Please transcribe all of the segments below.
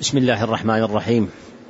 بسم الله الرحمن الرحيم.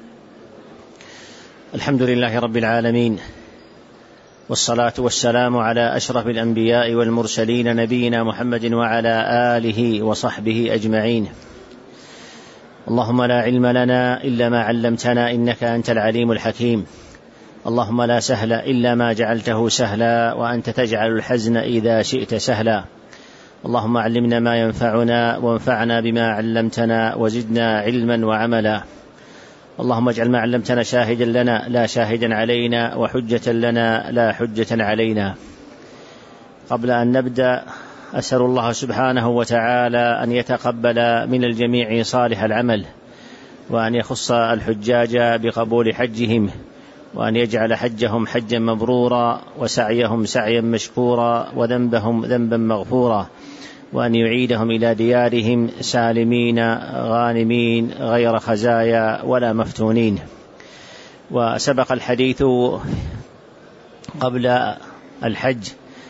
الحمد لله رب العالمين، والصلاة والسلام على أشرف الأنبياء والمرسلين نبينا محمد وعلى آله وصحبه أجمعين. اللهم لا علم لنا إلا ما علمتنا إنك أنت العليم الحكيم. اللهم لا سهل إلا ما جعلته سهلا، وأنت تجعل الحزن إذا شئت سهلا. اللهم علمنا ما ينفعنا وانفعنا بما علمتنا وزدنا علما وعملا. اللهم اجعل ما علمتنا شاهدا لنا لا شاهدا علينا، وحجة لنا لا حجة علينا. قبل أن نبدأ أسأل الله سبحانه وتعالى أن يتقبل من الجميع صالح العمل، وأن يخص الحجاج بقبول حجهم، وأن يجعل حجهم حجا مبرورا، وسعيهم سعيا مشكورا، وذنبهم ذنبا مغفورا، وأن يعيدهم إلى ديارهم سالمين غانمين غير خزايا ولا مفتونين. وسبق الحديث قبل الحج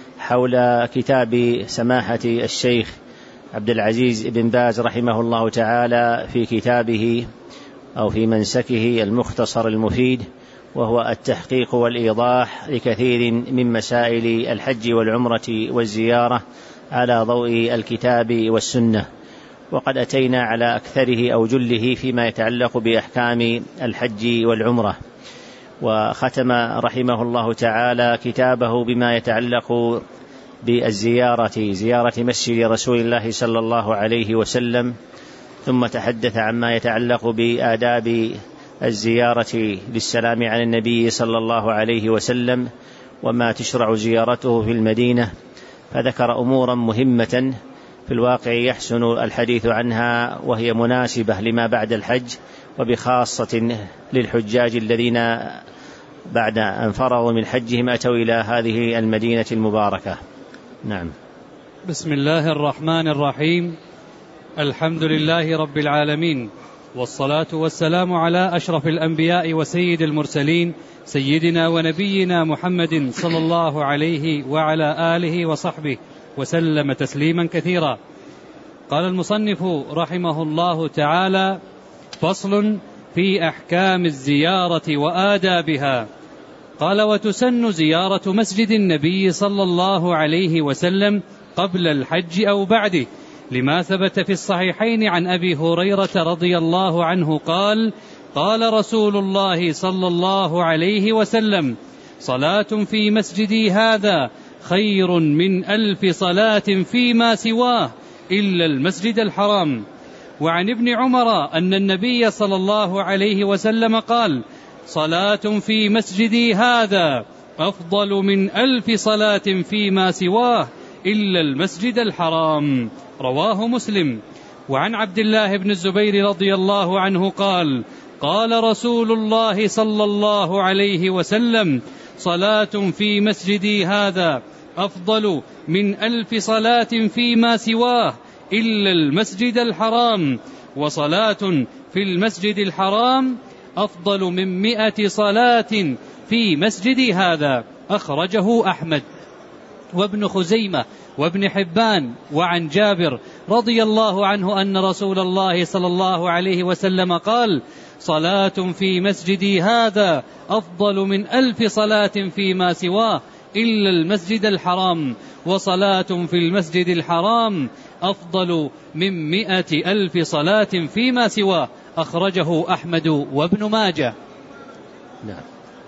حول كتاب سماحة الشيخ عبد العزيز بن باز رحمه الله تعالى في كتابه أو في منسكه المختصر المفيد، وهو التحقيق والإيضاح لكثير من مسائل الحج والعمرة والزيارة على ضوء الكتاب والسنة. وقد أتينا على أكثره أو جله فيما يتعلق بأحكام الحج والعمرة. وختم رحمه الله تعالى كتابه بما يتعلق بالزيارة، زيارة مسجد رسول الله صلى الله عليه وسلم، ثم تحدث عما يتعلق بآداب الزيارة للسلام على النبي صلى الله عليه وسلم، وما تشرع زيارته في المدينة، فذكر أمورا مهمة في الواقع يحسن الحديث عنها، وهي مناسبة لما بعد الحج، وبخاصة للحجاج الذين بعد أن فرغوا من حجهم أتوا إلى هذه المدينة المباركة. نعم. بسم الله الرحمن الرحيم. الحمد لله رب العالمين، والصلاة والسلام على أشرف الأنبياء وسيد المرسلين سيدنا ونبينا محمد صلى الله عليه وعلى آله وصحبه وسلم تسليما كثيرا. قال المصنف رحمه الله تعالى: فصل في أحكام الزيارة وآدابها. قال: وتسن زيارة مسجد النبي صلى الله عليه وسلم قبل الحج أو بعده، لما ثبت في الصحيحين عن أبي هريرة رضي الله عنه قال: قال رسول الله صلى الله عليه وسلم: صلاة في مسجدي هذا خير من 1000 صلاة فيما سواه إلا المسجد الحرام. وعن ابن عمر أن النبي صلى الله عليه وسلم قال: صلاة في مسجدي هذا أفضل من 1000 صلاة فيما سواه إلا المسجد الحرام. رواه مسلم. وعن عبد الله بن الزبير رضي الله عنه قال: قال رسول الله صلى الله عليه وسلم: صلاة في مسجدي هذا أفضل من 1000 صلاة فيما سواه إلا المسجد الحرام، وصلاة في المسجد الحرام أفضل من 100 صلاة في مسجدي هذا. أخرجه أحمد وابن خزيمة وابن حبان. وعن جابر رضي الله عنه أن رسول الله صلى الله عليه وسلم قال: صلاة في مسجدي هذا أفضل من 1000 صلاة فيما سواه إلا المسجد الحرام، وصلاة في المسجد الحرام أفضل من 100,000 صلاة فيما سواه. أخرجه أحمد وابن ماجه. نعم.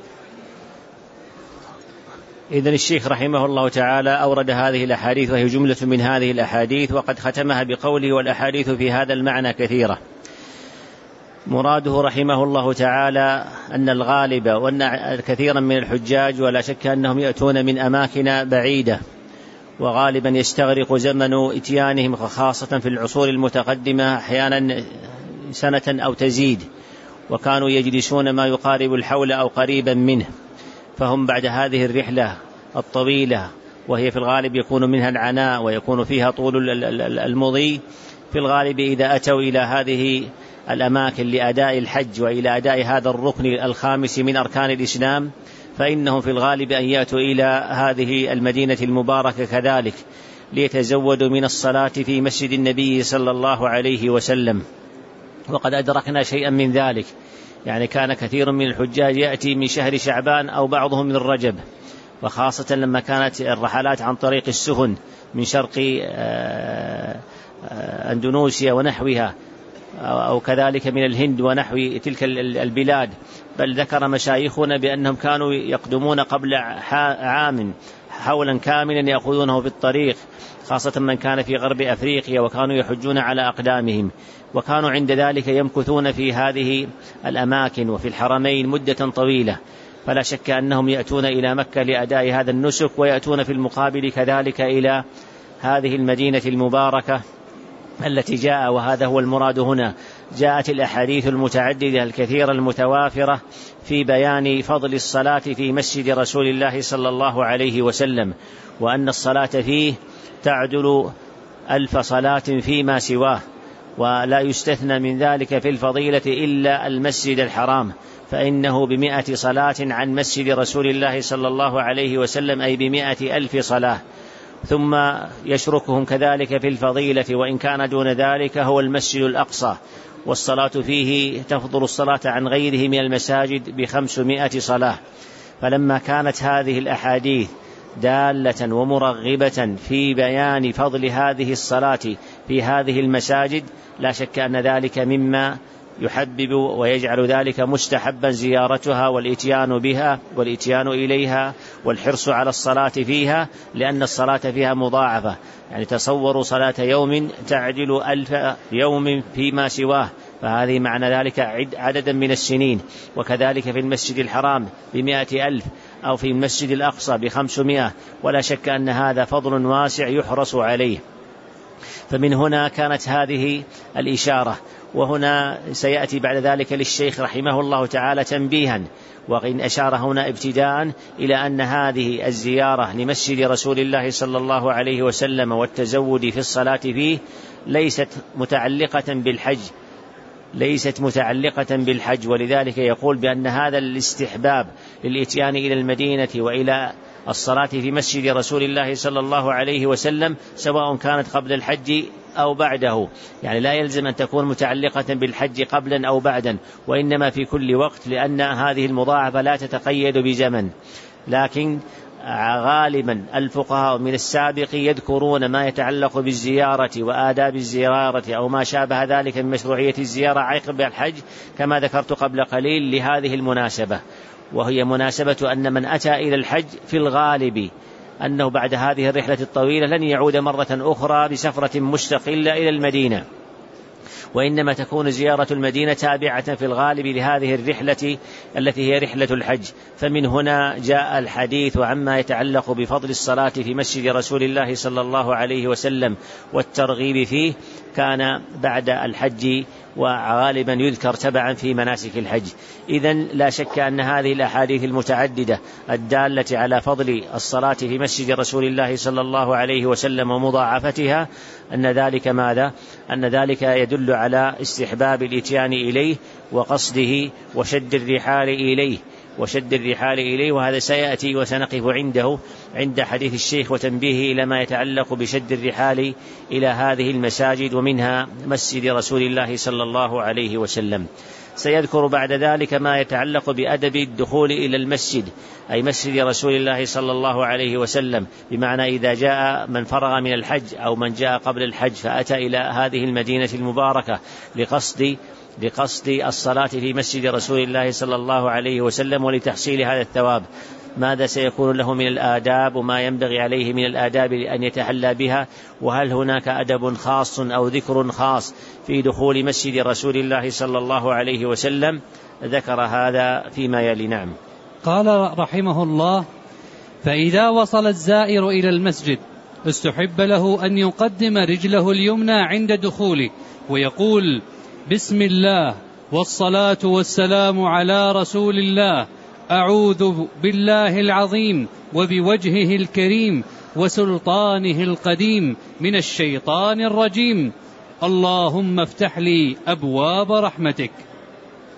إذن الشيخ رحمه الله تعالى أورد هذه الأحاديث، وهي جملة من هذه الأحاديث، وقد ختمها بقوله: والأحاديث في هذا المعنى كثيرة. مراده رحمه الله تعالى أن الغالب وأن كثيرا من الحجاج ولا شك أنهم يأتون من أماكن بعيدة، وغالبا يستغرق زمن إتيانهم، خاصة في العصور المتقدمة أحيانا سنة أو تزيد، وكانوا يجلسون ما يقارب الحول أو قريبا منه. فهم بعد هذه الرحلة الطويلة، وهي في الغالب يكون منها العناء ويكون فيها طول المضي، في الغالب إذا أتوا إلى هذه الأماكن لأداء الحج وإلى أداء هذا الركن الخامس من أركان الإسلام، فإنهم في الغالب أن يأتوا إلى هذه المدينة المباركة كذلك ليتزودوا من الصلاة في مسجد النبي صلى الله عليه وسلم. وقد أدركنا شيئا من ذلك، يعني كان كثير من الحجاج يأتي من شهر شعبان أو بعضهم من الرجب، وخاصة لما كانت الرحلات عن طريق السفن من شرق أندونيسيا ونحوها، أو كذلك من الهند ونحو تلك البلاد. بل ذكر مشايخنا بأنهم كانوا يقدمون قبل عام حولا كاملا يأخذونه في الطريق، خاصة من كان في غرب أفريقيا، وكانوا يحجون على أقدامهم، وكانوا عند ذلك يمكثون في هذه الأماكن وفي الحرمين مدة طويلة. فلا شك أنهم يأتون إلى مكة لأداء هذا النسك، ويأتون في المقابل كذلك إلى هذه المدينة المباركة التي جاء، وهذا هو المراد هنا. جاءت الأحاديث المتعددة الكثيرة المتوافرة في بيان فضل الصلاة في مسجد رسول الله صلى الله عليه وسلم، وأن الصلاة فيه تعدل 1000 صلاة فيما سواه، ولا يستثنى من ذلك في الفضيلة إلا المسجد الحرام، فإنه ب100 صلاة عن مسجد رسول الله صلى الله عليه وسلم، أي ب100,000 صلاة. ثم يشركهم كذلك في الفضيلة وإن كان دون ذلك هو المسجد الأقصى، والصلاة فيه تفضل الصلاة عن غيره من المساجد ب500 صلاة. فلما كانت هذه الأحاديث دالة ومرغبة في بيان فضل هذه الصلاة في هذه المساجد، لا شك أن ذلك مما يحبب ويجعل ذلك مستحبا زيارتها والإتيان بها والإتيان إليها والحرص على الصلاة فيها، لأن الصلاة فيها مضاعفة. يعني تصوروا صلاة يوم تعدل 1000 يوم فيما سواه، فهذه معنى ذلك عددا من السنين. وكذلك في المسجد الحرام ب100,000، أو في المسجد الأقصى ب500، ولا شك أن هذا فضل واسع يحرص عليه. فمن هنا كانت هذه الإشارة. وهنا سيأتي بعد ذلك للشيخ رحمه الله تعالى تنبيها، وإن أشار هنا ابتداء إلى أن هذه الزيارة لمسجد رسول الله صلى الله عليه وسلم والتزود في الصلاة فيه ليست متعلقة بالحج، ولذلك يقول بأن هذا الاستحباب للإتيان إلى المدينة وإلى الصلاة في مسجد رسول الله صلى الله عليه وسلم سواء كانت قبل الحج أو بعده، يعني لا يلزم أن تكون متعلقة بالحج قبلا أو بعدا، وإنما في كل وقت، لأن هذه المضاعفة لا تتقيد بزمن. لكن غالبا الفقهاء من السابق يذكرون ما يتعلق بالزيارة وآداب الزيارة أو ما شابه ذلك من مشروعية الزيارة عقب الحج، كما ذكرت قبل قليل لهذه المناسبة، وهي مناسبة أن من أتى إلى الحج في الغالب أنه بعد هذه الرحلة الطويلة لن يعود مرة أخرى بسفرة مستقلة إلى المدينة، وإنما تكون زيارة المدينة تابعة في الغالب لهذه الرحلة التي هي رحلة الحج. فمن هنا جاء الحديث عما يتعلق بفضل الصلاة في مسجد رسول الله صلى الله عليه وسلم والترغيب فيه، كان بعد الحج وغالبا يذكر تبعا في مناسك الحج. إذن لا شك أن هذه الأحاديث المتعددة الدالة على فضل الصلاة في مسجد رسول الله صلى الله عليه وسلم ومضاعفتها أن ذلك ماذا؟ أن ذلك يدل على استحباب الإتيان إليه وقصده وشد الرحال إليه، وهذا سيأتي وسنقف عنده عند حديث الشيخ وتنبيه إلى ما يتعلق بشد الرحال إلى هذه المساجد، ومنها مسجد رسول الله صلى الله عليه وسلم. سيذكر بعد ذلك ما يتعلق بأدب الدخول إلى المسجد، أي مسجد رسول الله صلى الله عليه وسلم، بمعنى إذا جاء من فرغ من الحج أو من جاء قبل الحج فأتى إلى هذه المدينة المباركة لقصد الصلاة في مسجد رسول الله صلى الله عليه وسلم ولتحصيل هذا الثواب، ماذا سيكون له من الآداب وما ينبغي عليه من الآداب لأن يتحلى بها، وهل هناك أدب خاص أو ذكر خاص في دخول مسجد رسول الله صلى الله عليه وسلم؟ ذكر هذا فيما يلي. نعم. قال رحمه الله: فإذا وصل الزائر إلى المسجد استحب له أن يقدم رجله اليمنى عند دخوله ويقول: بسم الله والصلاة والسلام على رسول الله، أعوذ بالله العظيم وبوجهه الكريم وسلطانه القديم من الشيطان الرجيم، اللهم افتح لي أبواب رحمتك،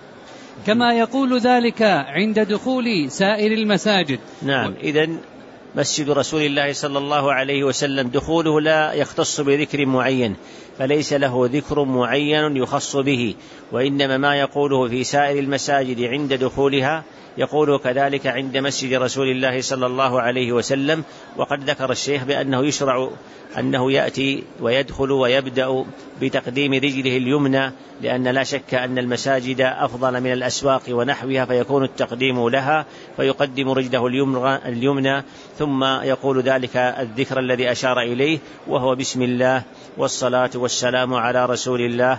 كما يقول ذلك عند دخول سائر المساجد. نعم. إذن مسجد رسول الله صلى الله عليه وسلم دخوله لا يختص بذكر معين، فليس له ذكر معين يخص به، وإنما ما يقوله في سائر المساجد عند دخولها يقوله كذلك عند مسجد رسول الله صلى الله عليه وسلم. وقد ذكر الشيخ بأنه يشرع أنه يأتي ويدخل ويبدأ بتقديم رجله اليمنى، لأن لا شك أن المساجد أفضل من الأسواق ونحوها، فيكون التقديم لها، فيقدم رجله اليمنى ثم يقول ذلك الذكر الذي أشار إليه، وهو بسم الله والصلاة والسلام على رسول الله،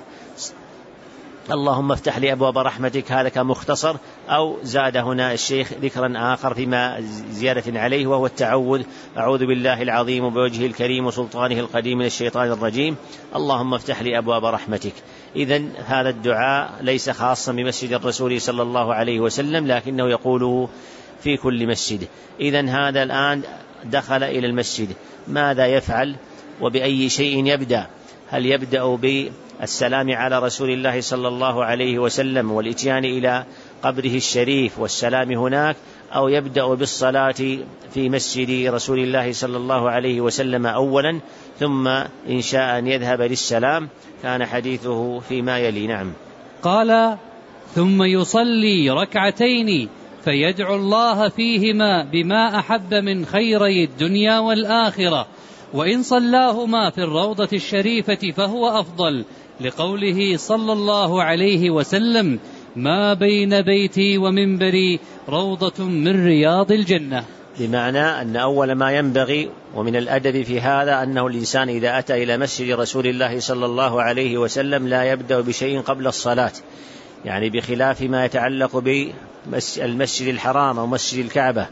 اللهم افتح لي أبواب رحمتك، هذا كمختصر. أو زاد هنا الشيخ ذكرا آخر فيما زيادة عليه، وهو التعوذ: أعوذ بالله العظيم بوجهه الكريم وسلطانه القديم من الشيطان الرجيم، اللهم افتح لي أبواب رحمتك. إذن هذا الدعاء ليس خاصا بمسجد الرسول صلى الله عليه وسلم، لكنه يقوله في كل مسجد. إذن هذا الآن دخل إلى المسجد، ماذا يفعل وبأي شيء يبدأ؟ هل يبدأ بالسلام على رسول الله صلى الله عليه وسلم والإتيان إلى قبره الشريف والسلام هناك، أو يبدأ بالصلاة في مسجد رسول الله صلى الله عليه وسلم أولا، ثم إن شاء أن يذهب للسلام؟ كان حديثه فيما يلي. نعم. قال: ثم يصلي ركعتين فيدعو الله فيهما بما أحب من خيري الدنيا والآخرة، وإن صلاهما في الروضة الشريفة فهو أفضل، لقوله صلى الله عليه وسلم: ما بين بيتي ومنبري روضة من رياض الجنة. بمعنى أن أول ما ينبغي ومن الأدب في هذا أنه الإنسان إذا أتى إلى مسجد رسول الله صلى الله عليه وسلم لا يبدأ بشيء قبل الصلاة، يعني بخلاف ما يتعلق بالمسجد الحرام أو مسجد الكعبة،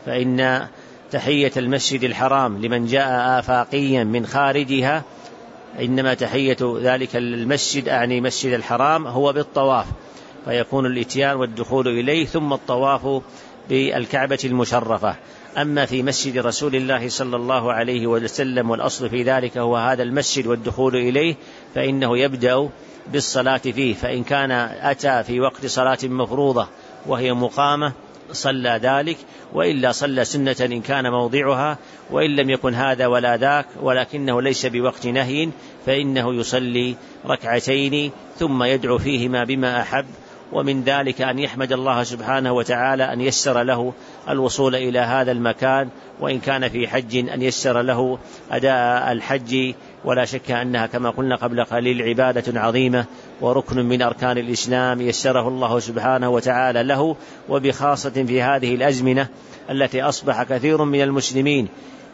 فإن تحية المسجد الحرام لمن جاء آفاقيا من خارجها، إنما تحية ذلك المسجد أعني مسجد الحرام هو بالطواف، فيكون الإتيان والدخول إليه ثم الطواف بالكعبة المشرفة. أما في مسجد رسول الله صلى الله عليه وسلم والأصل في ذلك هو هذا المسجد والدخول إليه، فإنه يبدأ بالصلاة فيه، فإن كان أتى في وقت صلاة مفروضة وهي مقامة صلى ذلك، وإلا صلى سنة إن كان موضعها، وإن لم يكن هذا ولا ذاك ولكنه ليس بوقت نهي فإنه يصلي ركعتين ثم يدعو فيهما بما أحب، ومن ذلك أن يحمد الله سبحانه وتعالى أن يسر له الوصول إلى هذا المكان، وإن كان في حج أن يسر له أداء الحج، ولا شك أنها كما قلنا قبل قليل عبادة عظيمة وركن من أركان الإسلام يسره الله سبحانه وتعالى له، وبخاصة في هذه الأزمنة التي أصبح كثير من المسلمين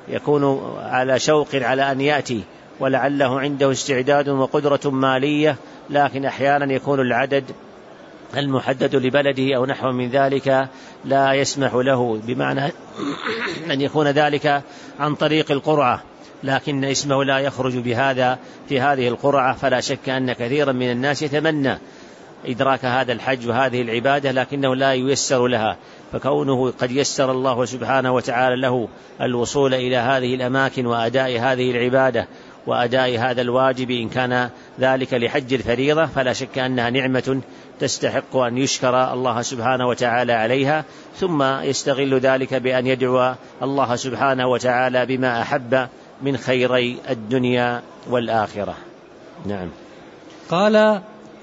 يكون على شوق على أن يأتي، ولعله عنده استعداد وقدرة مالية، لكن أحيانا يكون العدد المحدد لبلده أو نحو من ذلك لا يسمح له، بمعنى أن يكون ذلك عن طريق القرعة، لكن اسمه لا يخرج بهذا في هذه القرعة، فلا شك أن كثيرا من الناس يتمنى إدراك هذا الحج وهذه العبادة لكنه لا ييسر لها، فكونه قد يسر الله سبحانه وتعالى له الوصول إلى هذه الأماكن وأداء هذه العبادة وأداء هذا الواجب إن كان ذلك لحج الفريضة، فلا شك أنها نعمة تستحق أن يشكر الله سبحانه وتعالى عليها، ثم يستغل ذلك بأن يدعو الله سبحانه وتعالى بما أحب من خيري الدنيا والآخرة. نعم. قال: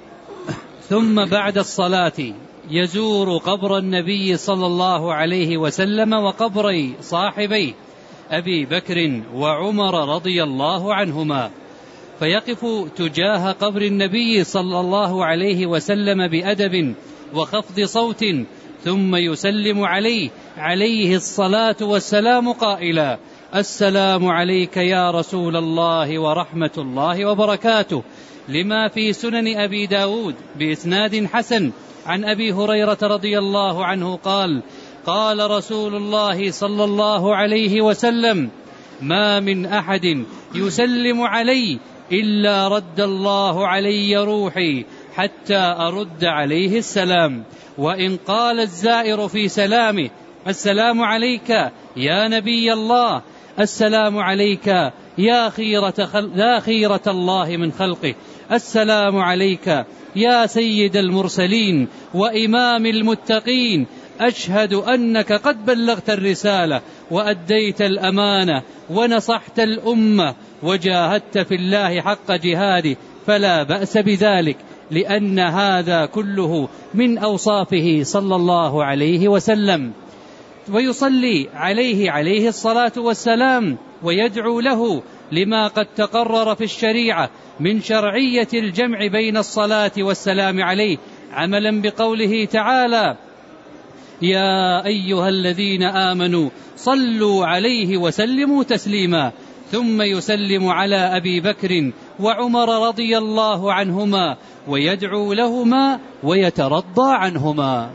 ثم بعد الصلاة يزور قبر النبي صلى الله عليه وسلم وقبري صاحبيه أبي بكر وعمر رضي الله عنهما، فيقف تجاه قبر النبي صلى الله عليه وسلم بأدب وخفض صوت، ثم يسلم عليه الصلاة والسلام قائلا: السلام عليك يا رسول الله ورحمة الله وبركاته، لما في سنن أبي داود بإسناد حسن عن أبي هريرة رضي الله عنه قال: قال رسول الله صلى الله عليه وسلم: ما من أحد يسلم علي إلا رد الله علي روحي حتى أرد عليه السلام. وإن قال الزائر في سلامه: السلام عليك يا نبي الله، السلام عليك يا خيرة الله من خلقه، السلام عليك يا سيد المرسلين وإمام المتقين، أشهد أنك قد بلغت الرسالة وأديت الأمانة ونصحت الأمة وجاهدت في الله حق جهاده، فلا بأس بذلك، لأن هذا كله من أوصافه صلى الله عليه وسلم. ويصلي عليه الصلاة والسلام ويدعو له لما قد تقرر في الشريعة من شرعية الجمع بين الصلاة والسلام عليه، عملا بقوله تعالى: يا أيها الذين آمنوا صلوا عليه وسلموا تسليما، ثم يسلم على أبي بكر وعمر رضي الله عنهما ويدعو لهما ويترضى عنهما.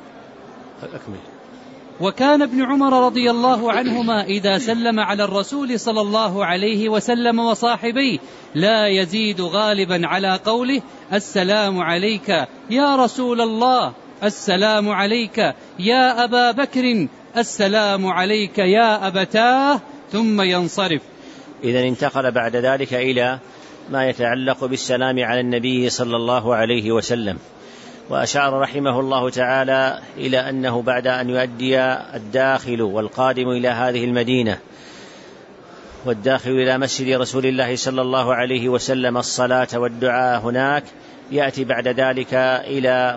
وكان ابن عمر رضي الله عنهما إذا سلم على الرسول صلى الله عليه وسلم وصاحبيه لا يزيد غالبا على قوله: السلام عليك يا رسول الله، السلام عليك يا أبا بكر، السلام عليك يا أبتاه، ثم ينصرف. إذن انتقل بعد ذلك إلى ما يتعلق بالسلام على النبي صلى الله عليه وسلم، وأشار رحمه الله تعالى إلى أنه بعد أن يؤدي الداخل والقادم إلى هذه المدينة والداخل إلى مسجد رسول الله صلى الله عليه وسلم الصلاة والدعاء هناك، يأتي بعد ذلك إلى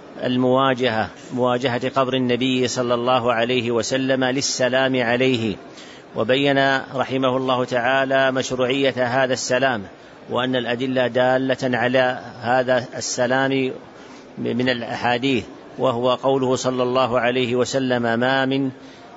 مواجهة قبر النبي صلى الله عليه وسلم للسلام عليه، وبين رحمه الله تعالى مشروعية هذا السلام، وأن الأدلة دالة على هذا السلام من الأحاديث، وهو قوله صلى الله عليه وسلم: ما من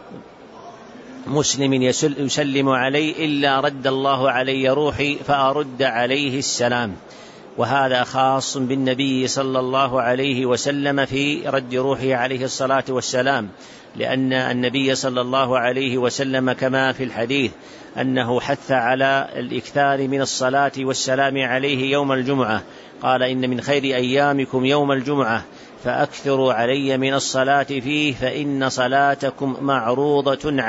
مسلم يسلم علي إلا رد الله علي روحي فأرد عليه السلام. وهذا خاص بالنبي صلى الله عليه وسلم في رد روحه عليه الصلاة والسلام، لأن النبي صلى الله عليه وسلم كما في الحديث أنه حث على الإكثار من الصلاة والسلام عليه يوم الجمعة، قال: إن من خير أيامكم يوم الجمعة فأكثروا علي من الصلاة فيه فإن صلاتكم معروضة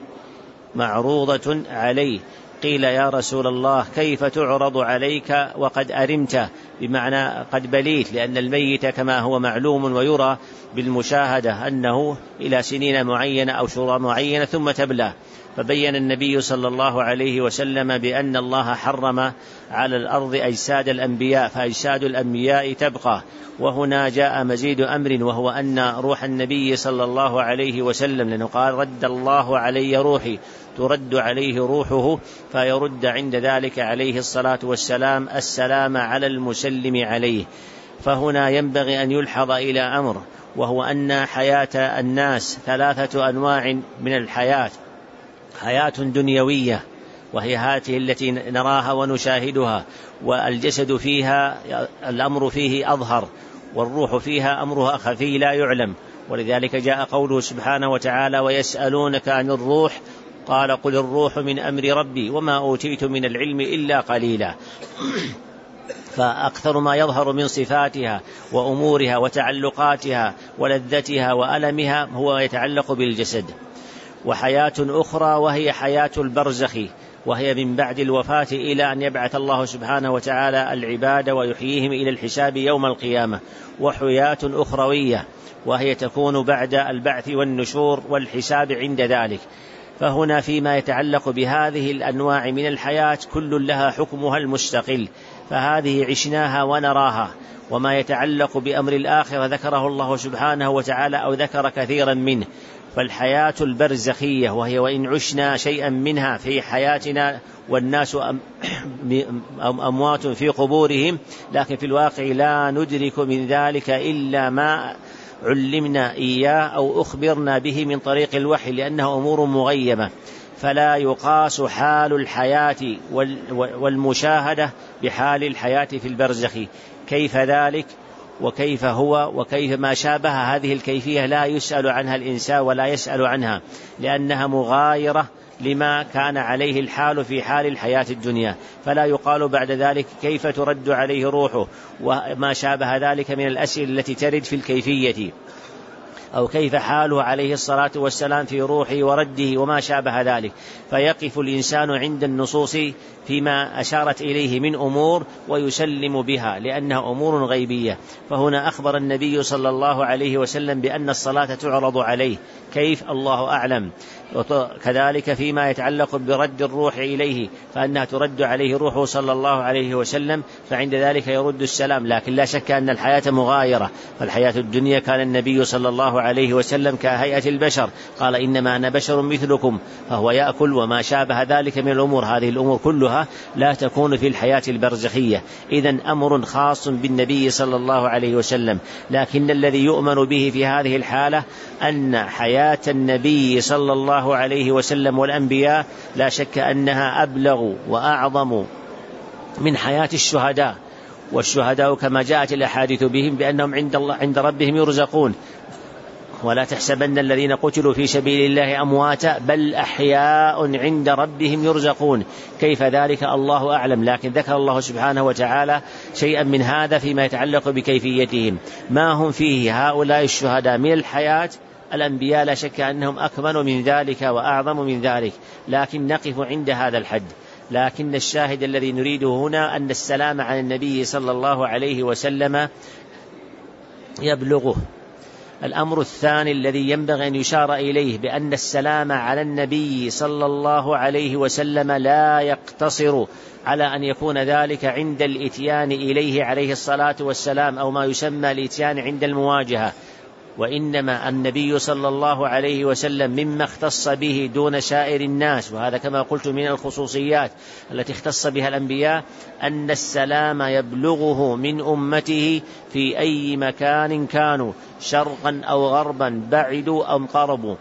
علي. قيل: يا رسول الله كيف تعرض عليك وقد أرمت؟ بمعنى قد بليت، لأن الميت كما هو معلوم ويرى بالمشاهدة أنه إلى سنين معينة أو شهور معينة ثم تبلى. فبين النبي صلى الله عليه وسلم بأن الله حرم على الأرض أجساد الأنبياء، فأجساد الأنبياء تبقى. وهنا جاء مزيد أمر، وهو أن روح النبي صلى الله عليه وسلم، لأنه قال: رد الله علي روحي، ترد عليه روحه، فيرد عند ذلك عليه الصلاة والسلام السلام على المسلم عليه. فهنا ينبغي أن يلحظ إلى أمر، وهو أن حياة الناس 3 أنواع من الحياة: حياة دنيوية، وهي هذه التي نراها ونشاهدها، والجسد فيها الأمر فيه أظهر، والروح فيها أمرها خفي لا يعلم. ولذلك جاء قوله سبحانه وتعالى: ويسألونك عن الروح قال: قل الروح من أمر ربي وما أوتيت من العلم إلا قليلا. فأكثر ما يظهر من صفاتها وأمورها وتعلقاتها ولذتها وألمها هو يتعلق بالجسد. وحياة أخرى وهي حياة البرزخ، وهي من بعد الوفاة إلى أن يبعث الله سبحانه وتعالى العباد ويحييهم إلى الحساب يوم القيامة. وحياة أخروية، وهي تكون بعد البعث والنشور والحساب عند ذلك. فهنا فيما يتعلق بهذه الأنواع من الحياة كل لها حكمها المستقل، فهذه عشناها ونراها. وما يتعلق بأمر الآخرة ذكره الله سبحانه وتعالى أو ذكر كثيرا منه. فالحياة البرزخية، وهي وإن عشنا شيئا منها في حياتنا والناس أموات في قبورهم، لكن في الواقع لا ندرك من ذلك إلا ما علمنا إياه أو أخبرنا به من طريق الوحي، لأنه أمور مغيبة. فلا يقاس حال الحياة والمشاهدة بحال الحياة في البرزخ. كيف ذلك وكيف هو وكيف ما شابه هذه الكيفية لا يسأل عنها الإنسان ولا يسأل عنها، لأنها مغايرة لما كان عليه الحال في حال الحياة الدنيا. فلا يقال بعد ذلك كيف ترد عليه روحه وما شابه ذلك من الأسئلة التي ترد في الكيفية. أو كيف حاله عليه الصلاة والسلام في روحه ورده وما شابه ذلك، فيقف الإنسان عند النصوص فيما أشارت إليه من أمور ويسلم بها لأنها أمور غيبية. فهنا أخبر النبي صلى الله عليه وسلم بأن الصلاة تعرض عليه، كيف الله أعلم. كذلك فيما يتعلق برد الروح إليه فأنها ترد عليه روحه صلى الله عليه وسلم، فعند ذلك يرد السلام. لكن لا شك أن الحياة مغايرة، فالحياة الدنيا كان النبي صلى الله عليه وسلم كهيئة البشر، قال إنما أنا بشر مثلكم، فهو يأكل وما شابه ذلك من الأمور. هذه الأمور كلها لا تكون في الحياة البرزخية، إذن أمر خاص بالنبي صلى الله عليه وسلم. لكن الذي يؤمن به في هذه الحالة أن حياة النبي صلى الله عليه وسلم والأنبياء لا شك أنها أبلغ وأعظم من حياة الشهداء، والشهداء كما جاءت الأحاديث بهم بأنهم عند ربهم يرزقون. ولا تحسبن الذين قتلوا في سبيل الله أمواتا بل أحياء عند ربهم يرزقون. كيف ذلك الله أعلم، لكن ذكر الله سبحانه وتعالى شيئا من هذا فيما يتعلق بكيفيتهم. ما هم فيه هؤلاء الشهداء من الحياة، الأنبياء لا شك أنهم أكمل من ذلك وأعظم من ذلك، لكن نقف عند هذا الحد. لكن الشاهد الذي نريده هنا أن السلام على النبي صلى الله عليه وسلم يبلغه. الأمر الثاني الذي ينبغي أن يشار إليه بأن السلام على النبي صلى الله عليه وسلم لا يقتصر على أن يكون ذلك عند الإتيان إليه عليه الصلاة والسلام أو ما يسمى الإتيان عند المواجهة، وإنما النبي صلى الله عليه وسلم مما اختص به دون سائر الناس، وهذا كما قلت من الخصوصيات التي اختص بها الأنبياء، أن السلام يبلغه من أمته في أي مكان كانوا، شرقا أو غربا، بعدوا أو قربوا.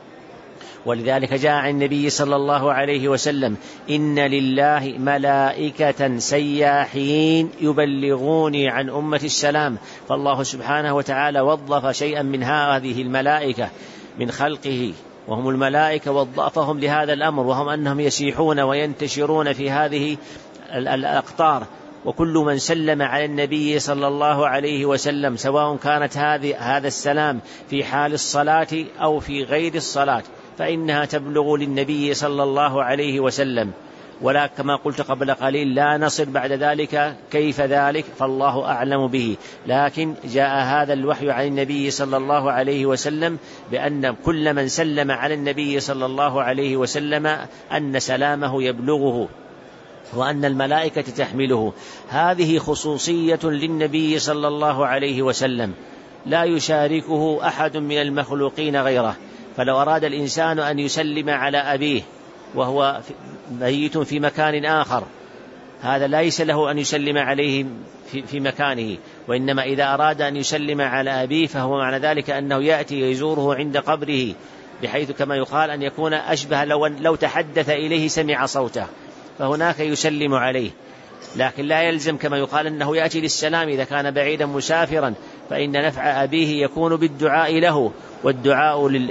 ولذلك جاء عن النبي صلى الله عليه وسلم إن لله ملائكة سياحين يبلغوني عن أمة السلام. فالله سبحانه وتعالى وظف شيئا من هذه الملائكة من خلقه وهم الملائكة، وظفهم لهذا الأمر، وهم أنهم يسيحون وينتشرون في هذه الأقطار. وكل من سلم على النبي صلى الله عليه وسلم سواء كانت هذا السلام في حال الصلاة أو في غير الصلاة فإنها تبلغ للنبي صلى الله عليه وسلم. ولا كما قلت قبل قليل لا نصل بعد ذلك كيف ذلك، فالله أعلم به. لكن جاء هذا الوحي عن النبي صلى الله عليه وسلم بأن كل من سلم على النبي صلى الله عليه وسلم أن سلامه يبلغه وأن الملائكة تحمله. هذه خصوصية للنبي صلى الله عليه وسلم لا يشاركه أحد من المخلوقين غيره. فلو أراد الإنسان أن يسلم على أبيه وهو ميت في مكان آخر، هذا ليس له أن يسلم عليه في مكانه، وإنما إذا أراد أن يسلم على أبيه فهو معنى ذلك أنه يأتي يزوره عند قبره، بحيث كما يقال أن يكون أشبه لو تحدث إليه سمع صوته، فهناك يسلم عليه. لكن لا يلزم كما يقال أنه يأتي للسلام إذا كان بعيدا مسافرا، فإن نفع أبيه يكون بالدعاء له، والدعاء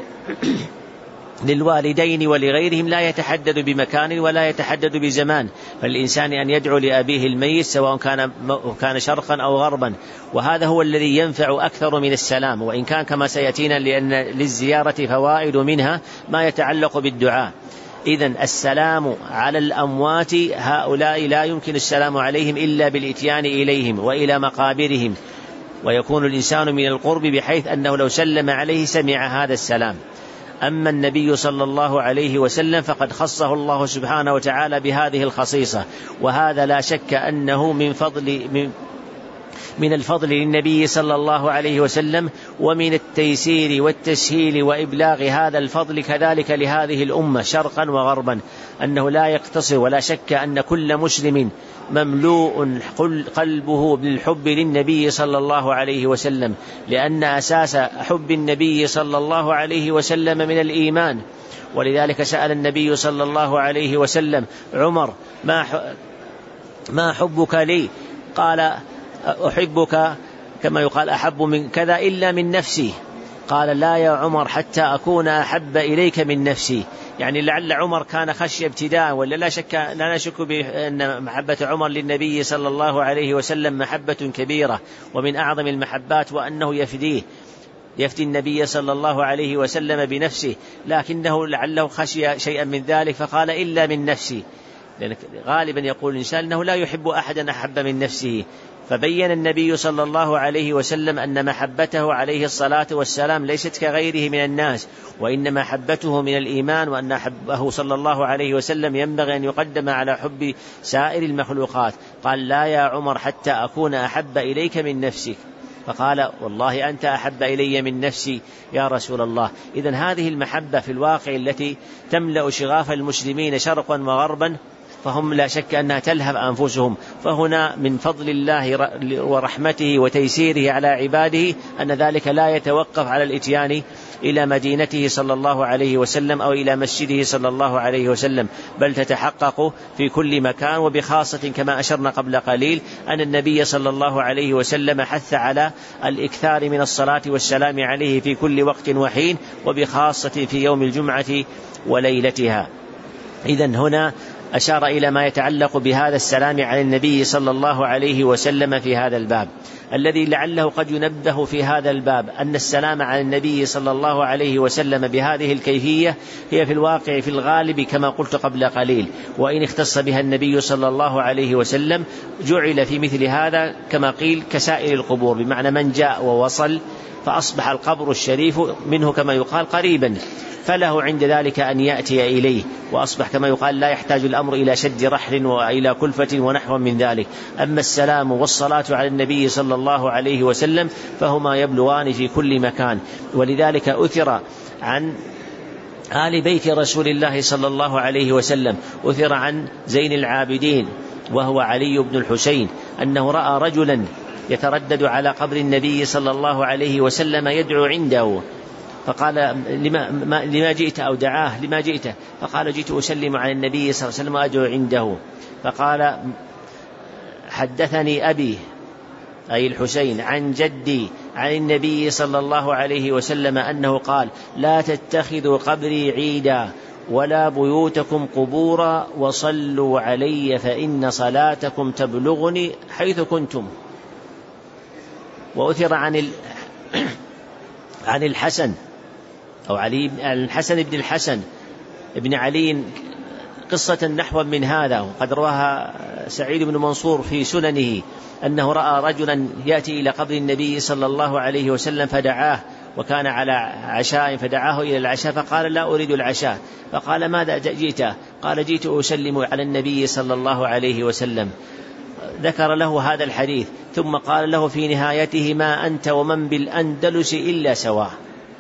للوالدين ولغيرهم لا يتحدد بمكان ولا يتحدد بزمان، فالإنسان أن يدعو لأبيه الميت سواء كان شرقا أو غربا، وهذا هو الذي ينفع أكثر من السلام، وإن كان كما سيأتينا لأن للزيارة فوائد منها ما يتعلق بالدعاء. إذن السلام على الأموات هؤلاء لا يمكن السلام عليهم إلا بالإتيان إليهم وإلى مقابرهم، ويكون الإنسان من القرب بحيث أنه لو سلم عليه سمع هذا السلام. أما النبي صلى الله عليه وسلم فقد خصه الله سبحانه وتعالى بهذه الخصيصة، وهذا لا شك أنه من الفضل للنبي صلى الله عليه وسلم، ومن التيسير والتسهيل وإبلاغ هذا الفضل كذلك لهذه الأمة شرقا وغربا، أنه لا يقتصر. ولا شك أن كل مسلم مملوء قلبه بالحب للنبي صلى الله عليه وسلم، لأن أساس حب النبي صلى الله عليه وسلم من الإيمان. ولذلك سأل النبي صلى الله عليه وسلم عمر ما حبك لي؟ قال أحبك كما يقال أحب من كذا إلا من نفسي. قال لا يا عمر حتى أكون أحب إليك من نفسي. يعني لعل عمر كان خشي ابتداء، ولا لا نشك بأن محبة عمر للنبي صلى الله عليه وسلم محبة كبيرة ومن أعظم المحبات، وأنه يفديه. يفتي النبي صلى الله عليه وسلم بنفسه، لكنه لعله خشي شيئا من ذلك فقال إلا من نفسي، لأن غالبا يقول الإنسان أنه لا يحب أحدا أحب من نفسه. فبين النبي صلى الله عليه وسلم أن محبته عليه الصلاة والسلام ليست كغيره من الناس، وإنما محبته من الإيمان، وأن حبه صلى الله عليه وسلم ينبغي أن يقدم على حب سائر المخلوقات. قال لا يا عمر حتى أكون أحب إليك من نفسك، فقال والله أنت أحب إلي من نفسي يا رسول الله. إذن هذه المحبة في الواقع التي تملأ شغاف المسلمين شرقا وغربا، فهم لا شك أنها تلهب أنفسهم. فهنا من فضل الله ورحمته وتيسيره على عباده أن ذلك لا يتوقف على الإتيان إلى مدينته صلى الله عليه وسلم أو إلى مسجده صلى الله عليه وسلم، بل تتحقق في كل مكان، وبخاصة كما أشرنا قبل قليل أن النبي صلى الله عليه وسلم حث على الإكثار من الصلاة والسلام عليه في كل وقت وحين، وبخاصة في يوم الجمعة وليلتها. إذن هنا أشار إلى ما يتعلق بهذا السلام على النبي صلى الله عليه وسلم في هذا الباب، الذي لعله قد ينبه في هذا الباب أن السلام على النبي صلى الله عليه وسلم بهذه الكيفية هي في الواقع في الغالب كما قلت قبل قليل، وإن اختص بها النبي صلى الله عليه وسلم جعل في مثل هذا كما قيل كسائر القبور، بمعنى من جاء ووصل فأصبح القبر الشريف منه كما يقال قريبا، فله عند ذلك أن يأتي إليه، وأصبح كما يقال لا يحتاج الأمر إلى شد رحل وإلى كلفة ونحو من ذلك. أما السلام والصلاة على النبي صلى الله عليه وسلم فهما يبلغان في كل مكان. ولذلك أثر عن آل بيت رسول الله صلى الله عليه وسلم، أثر عن زين العابدين وهو علي بن الحسين أنه رأى رجلا يتردد على قبر النبي صلى الله عليه وسلم يدعو عنده، فقال لما جئت أو دعاه لما جئت؟ فقال جئت أسلم على النبي صلى الله عليه وسلم وأدعو عنده. فقال حدثني أبي أي الحسين عن جدي عن النبي صلى الله عليه وسلم أنه قال لا تتخذوا قبري عيدا ولا بيوتكم قبورا وصلوا علي فإن صلاتكم تبلغني حيث كنتم. وأثر عن الحسن أو علي الحسن بن الحسن ابن علي قصة نحو من هذا، وقد رواها سعيد بن منصور في سننه أنه رأى رجلا يأتي إلى قبر النبي صلى الله عليه وسلم فدعاه، وكان على عشاء فدعاه إلى العشاء فقال لا أريد العشاء، فقال ماذا جئت؟ قال جئت أسلم على النبي صلى الله عليه وسلم. ذكر له هذا الحديث ثم قال له في نهايته ما أنت ومن بالأندلس إلا سواء.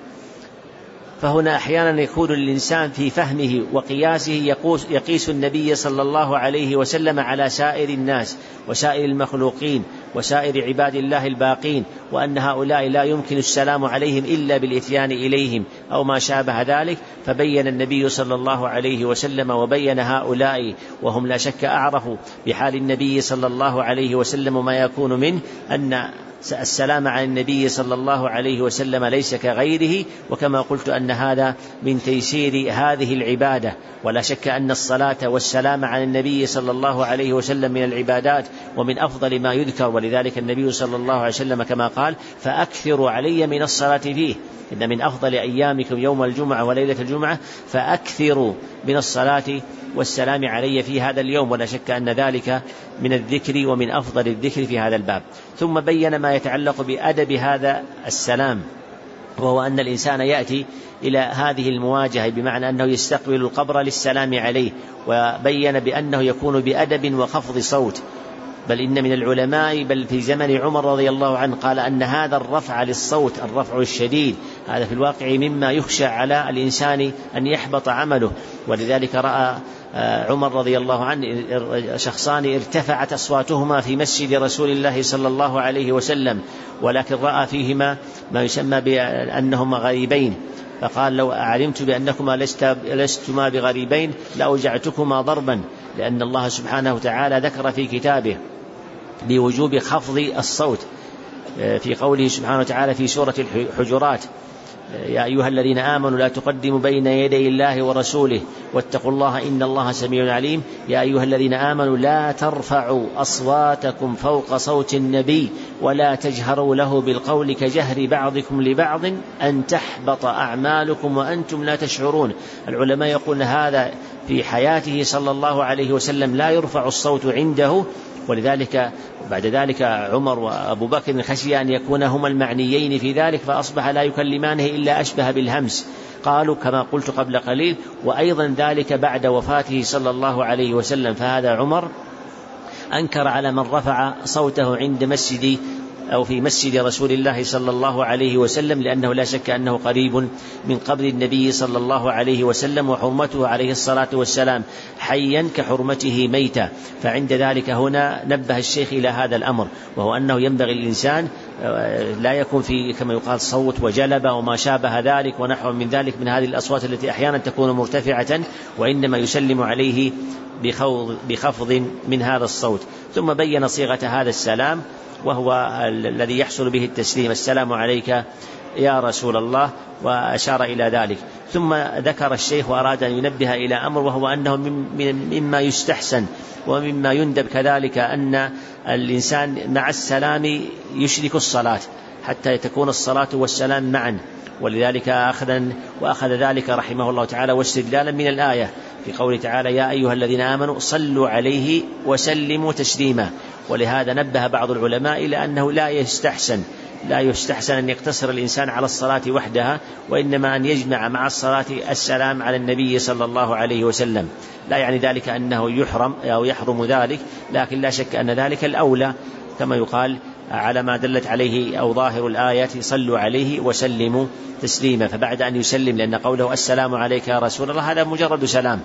فهنا أحيانا يكون الإنسان في فهمه وقياسه يقيس النبي صلى الله عليه وسلم على سائر الناس وسائر المخلوقين وسائر عباد الله الباقين، وأن هؤلاء لا يمكن السلام عليهم إلا بالإتيان إليهم أو ما شابه ذلك. فبين النبي صلى الله عليه وسلم وبين هؤلاء وهم لا شك أعرفوا بحال النبي صلى الله عليه وسلم وما يكون منه أن السلام على النبي صلى الله عليه وسلم ليس كغيره، وكما قلت أن هذا من تيسير هذه العبادة. ولا شك أن الصلاة والسلام على النبي صلى الله عليه وسلم من العبادات ومن أفضل ما يذكر، ولذلك النبي صلى الله عليه وسلم كما قال فأكثروا علي من الصلاة فيه، إن من أفضل أيامكم يوم الجمعة وليلة الجمعة فأكثروا من الصلاة والسلام علي في هذا اليوم. ولا شك أن ذلك من الذكر ومن أفضل الذكر في هذا الباب. ثم بين ما يتعلق بأدب هذا السلام، وهو أن الإنسان يأتي إلى هذه المواجهة بمعنى أنه يستقبل القبر للسلام عليه، وبين بأنه يكون بأدب وخفض صوت. بل إن من العلماء بل في زمن عمر رضي الله عنه قال أن هذا الرفع للصوت الرفع الشديد هذا في الواقع مما يخشى على الإنسان أن يحبط عمله. ولذلك رأى عمر رضي الله عنه شخصان ارتفعت أصواتهما في مسجد رسول الله صلى الله عليه وسلم، ولكن رأى فيهما ما يسمى بأنهما غريبين، فقال لو علمت بأنكما لستما بغريبين لأوجعتكما ضربا، لأن الله سبحانه وتعالى ذكر في كتابه بوجوب خفض الصوت في قوله سبحانه وتعالى في سورة الحجرات يا أيها الذين آمنوا لا تقدموا بين يدي الله ورسوله واتقوا الله إن الله سميع عليم. يا أيها الذين آمنوا لا ترفعوا أصواتكم فوق صوت النبي ولا تجهروا له بالقول كجهر بعضكم لبعض أن تحبط أعمالكم وأنتم لا تشعرون. العلماء يقولون هذا في حياته صلى الله عليه وسلم لا يرفع الصوت عنده، ولذلك بعد ذلك عمر وأبو بكر خشي أن يكون هما المعنيين في ذلك فأصبح لا يكلمانه إلا أشبه بالهمس. قالوا كما قلت قبل قليل وأيضا ذلك بعد وفاته صلى الله عليه وسلم، فهذا عمر أنكر على من رفع صوته عند مسجد أو في مسجد رسول الله صلى الله عليه وسلم، لأنه لا شك أنه قريب من قبر النبي صلى الله عليه وسلم، وحرمته عليه الصلاة والسلام حيا كحرمته ميتا. فعند ذلك هنا نبه الشيخ إلى هذا الأمر، وهو أنه ينبغي الإنسان لا يكون في كما يقال صوت وجلبة وما شابه ذلك ونحو من ذلك من هذه الأصوات التي أحيانا تكون مرتفعة، وإنما يسلم عليه بخفض من هذا الصوت. ثم بين صيغة هذا السلام وهو الذي يحصل به التسليم: السلام عليك يا رسول الله، وأشار إلى ذلك. ثم ذكر الشيخ وأراد أن ينبه إلى أمر، وهو أنه مما يستحسن ومما يندب كذلك أن الإنسان مع السلام يشرك الصلاة حتى تكون الصلاة والسلام معا، ولذلك أخذ ذلك رحمه الله تعالى واستدلالا من الآية في قوله تعالى: يا أيها الذين آمنوا صلوا عليه وسلموا تسليما. ولهذا نبه بعض العلماء إلى أنه لا يستحسن أن يقتصر الإنسان على الصلاة وحدها، وإنما أن يجمع مع الصلاة السلام على النبي صلى الله عليه وسلم. لا يعني ذلك أنه يحرم أو يحرم ذلك، لكن لا شك أن ذلك الأولى كما يقال على ما دلت عليه أو ظاهر الآيات: صلوا عليه وسلموا تسليما. فبعد أن يسلم، لأن قوله السلام عليك يا رسول الله هذا مجرد سلام،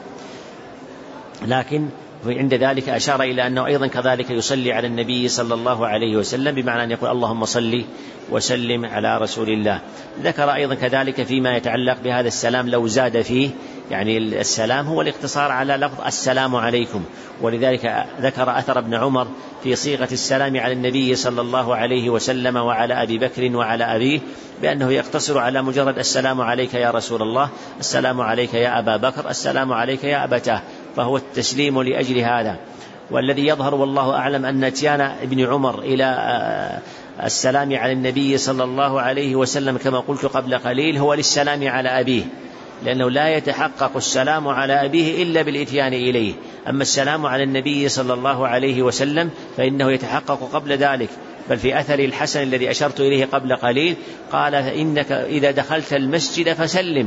لكن عند ذلك أشار إلى أنه أيضا كذلك يصلي على النبي صلى الله عليه وسلم، بمعنى أن يقول اللهم صل وسلم على رسول الله. ذكر أيضا كذلك فيما يتعلق بهذا السلام لو زاد فيه، يعني السلام هو الاقتصار على لفظ السلام عليكم، ولذلك ذكر أثر ابن عمر في صيغة السلام على النبي صلى الله عليه وسلم وعلى أبي بكر وعلى أبيه، بأنه يقتصر على مجرد السلام عليك يا رسول الله، السلام عليك يا أبا بكر، السلام عليك يا أبتاه، فهو التسليم لأجل هذا. والذي يظهر والله أعلم أن اتيان ابن عمر إلى السلام على النبي صلى الله عليه وسلم كما قلت قبل قليل هو للسلام على أبيه، لأنه لا يتحقق السلام على أبيه إلا بالإتيان إليه. أما السلام على النبي صلى الله عليه وسلم فإنه يتحقق قبل ذلك. بل في أثر الحسن الذي أشرت إليه قبل قليل قال: إنك إذا دخلت المسجد فسلم.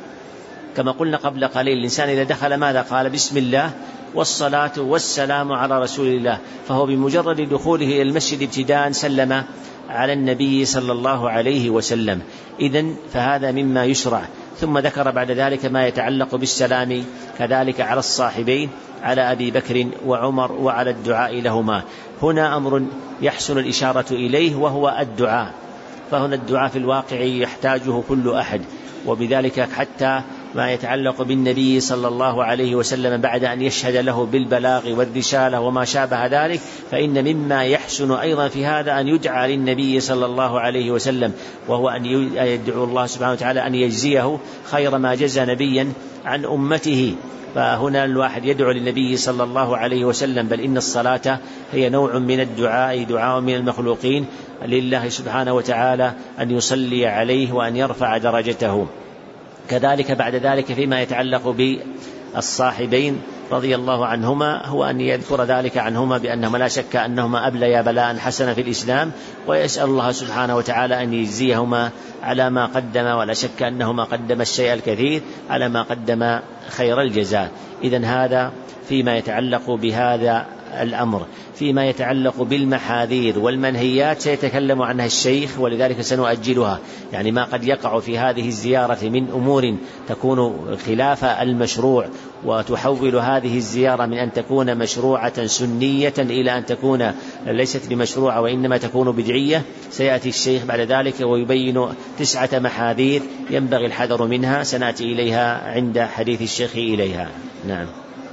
كما قلنا قبل قليل الإنسان إذا دخل ماذا قال؟ بسم الله والصلاة والسلام على رسول الله، فهو بمجرد دخوله إلى المسجد ابتداء سلم على النبي صلى الله عليه وسلم. إذن فهذا مما يشرع. ثم ذكر بعد ذلك ما يتعلق بالسلام كذلك على الصاحبين، على أبي بكر وعمر، وعلى الدعاء لهما. هنا أمر يحسن الإشارة إليه وهو الدعاء، فهنا الدعاء في الواقع يحتاجه كل أحد، وبذلك حتى ما يتعلق بالنبي صلى الله عليه وسلم بعد أن يشهد له بالبلاغ والرسالة وما شابه ذلك، فإن مما يحسن أيضا في هذا أن يدعى للنبي صلى الله عليه وسلم، وهو أن يدعو الله سبحانه وتعالى أن يجزيه خير ما جزى نبيا عن أمته. فهنا الواحد يدعو للنبي صلى الله عليه وسلم، بل إن الصلاة هي نوع من الدعاء، دعاء من المخلوقين لله سبحانه وتعالى أن يصلي عليه وأن يرفع درجته. كذلك بعد ذلك فيما يتعلق بالصاحبين رضي الله عنهما هو أن يذكر ذلك عنهما بأنهما لا شك أنهما أبليا بلاء حسنا في الإسلام، ويسأل الله سبحانه وتعالى أن يجزيهما على ما قدم، ولا شك أنهما قدم الشيء الكثير على ما قدم خير الجزاء. إذن هذا فيما يتعلق بهذا الأمر. فيما يتعلق بالمحاذير والمنهيات سيتكلم عنها الشيخ، ولذلك سنؤجلها، يعني ما قد يقع في هذه الزيارة من أمور تكون خلاف المشروع، وتحول هذه الزيارة من أن تكون مشروعة سنية إلى أن تكون ليست بمشروعة وإنما تكون بدعية. سيأتي الشيخ بعد ذلك ويبين 9 محاذير ينبغي الحذر منها، سنأتي إليها عند حديث الشيخ إليها. نعم.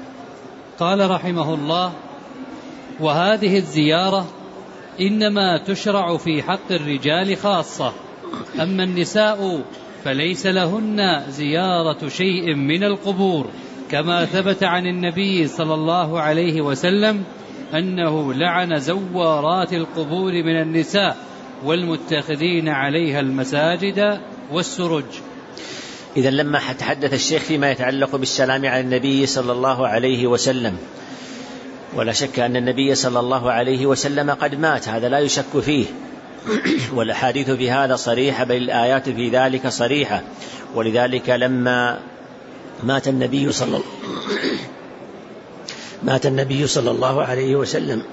قال رحمه الله: وهذه الزيارة إنما تشرع في حق الرجال خاصة، أما النساء فليس لهن زيارة شيء من القبور، كما ثبت عن النبي صلى الله عليه وسلم أنه لعن زوارات القبور من النساء والمتخذين عليها المساجد والسرج. إذا لما تحدث الشيخ فيما يتعلق بالسلام على النبي صلى الله عليه وسلم، ولا شك أن النبي صلى الله عليه وسلم قد مات، هذا لا يشك فيه، والأحاديث في هذا صريحة، بل الآيات في ذلك صريحة. ولذلك لما مات النبي صلى الله عليه وسلم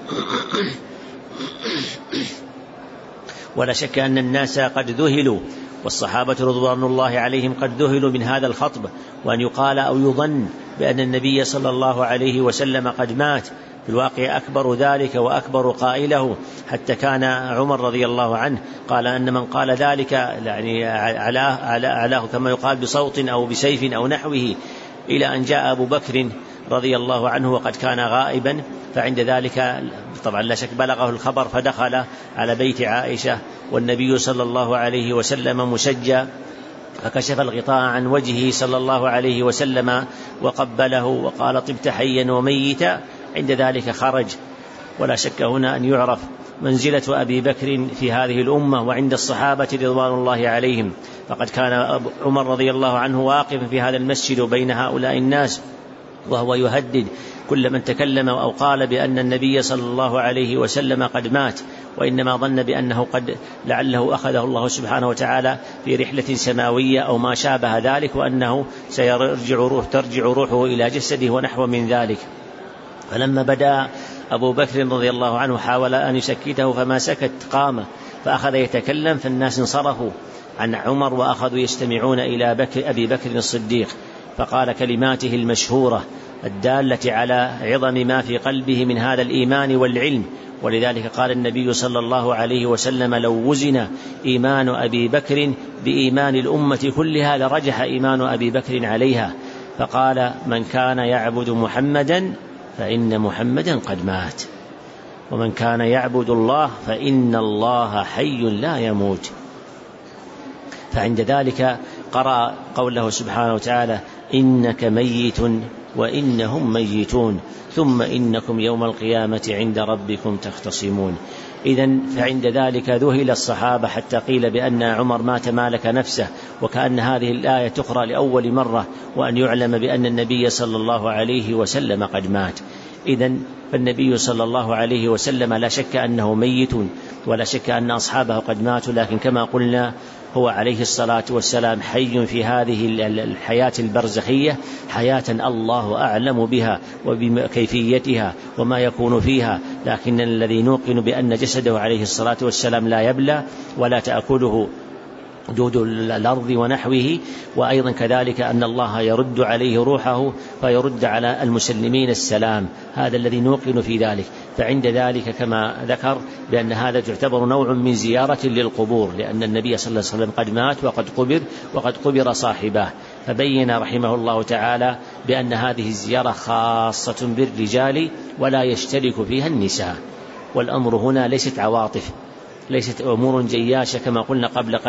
ولا شك أن الناس قد ذهلوا، والصحابة رضوان الله عليهم قد ذهلوا من هذا الخطب، وأن يقال أو يظن بأن النبي صلى الله عليه وسلم قد مات. في الواقع أكبر ذلك وأكبر قائله، حتى كان عمر رضي الله عنه قال أن من قال ذلك يعني علاه كما يقال بصوت أو بسيف أو نحوه، إلى أن جاء أبو بكر رضي الله عنه وقد كان غائبا، فعند ذلك طبعا لا شك بلغه الخبر فدخل على بيت عائشة والنبي صلى الله عليه وسلم مسجى، فكشف الغطاء عن وجهه صلى الله عليه وسلم وقبله وقال طبت حيا وميتا. عند ذلك خرج. ولا شك هنا أن يعرف منزلة أبي بكر في هذه الأمة وعند الصحابة رضوان الله عليهم، فقد كان عمر رضي الله عنه واقفا في هذا المسجد بين هؤلاء الناس، وهو يهدد كل من تكلم أو قال بأن النبي صلى الله عليه وسلم قد مات، وإنما ظن بأنه قد لعله أخذه الله سبحانه وتعالى في رحلة سماوية أو ما شابه ذلك، وأنه ترجع روحه إلى جسده ونحو من ذلك. فلما بدأ أبو بكر رضي الله عنه حاول أن يسكته فما سكت، قام فأخذ يتكلم، فالناس انصرفوا عن عمر وأخذوا يستمعون إلى أبي بكر الصديق، فقال كلماته المشهورة الدالة على عظم ما في قلبه من هذا الإيمان والعلم. ولذلك قال النبي صلى الله عليه وسلم لو وزن إيمان أبي بكر بإيمان الأمة كلها لرجح إيمان أبي بكر عليها، فقال من كان يعبد محمدا فإن محمدا قد مات، ومن كان يعبد الله فإن الله حي لا يموت. فعند ذلك قرأ قوله سبحانه وتعالى إنك ميت وإنهم ميتون ثم إنكم يوم القيامة عند ربكم تختصمون. إذن فعند ذلك ذهل الصحابة حتى قيل بأن عمر مات مالك نفسه، وكأن هذه الآية تقرأ لأول مرة، وأن يعلم بأن النبي صلى الله عليه وسلم قد مات. إذن فالنبي صلى الله عليه وسلم لا شك أنه ميت، ولا شك أن أصحابه قد ماتوا، لكن كما قلنا هو عليه الصلاة والسلام حي في هذه الحياة البرزخية، حياة الله أعلم بها وبكيفيتها وما يكون فيها، لكن الذي نوقن بأن جسده عليه الصلاة والسلام لا يبلى ولا تأكله دود الأرض ونحوه، وأيضا كذلك أن الله يرد عليه روحه فيرد على المسلمين السلام، هذا الذي نوقن في ذلك. فعند ذلك كما ذكر بأن هذا تعتبر نوع من زيارة للقبور، لأن النبي صلى الله عليه وسلم قد مات وقد قبر صاحبه، فبين رحمه الله تعالى بأن هذه الزيارة خاصة بالرجال ولا يشترك فيها النساء. والأمر هنا ليست عواطف، ليست أمور جياشة كما قلنا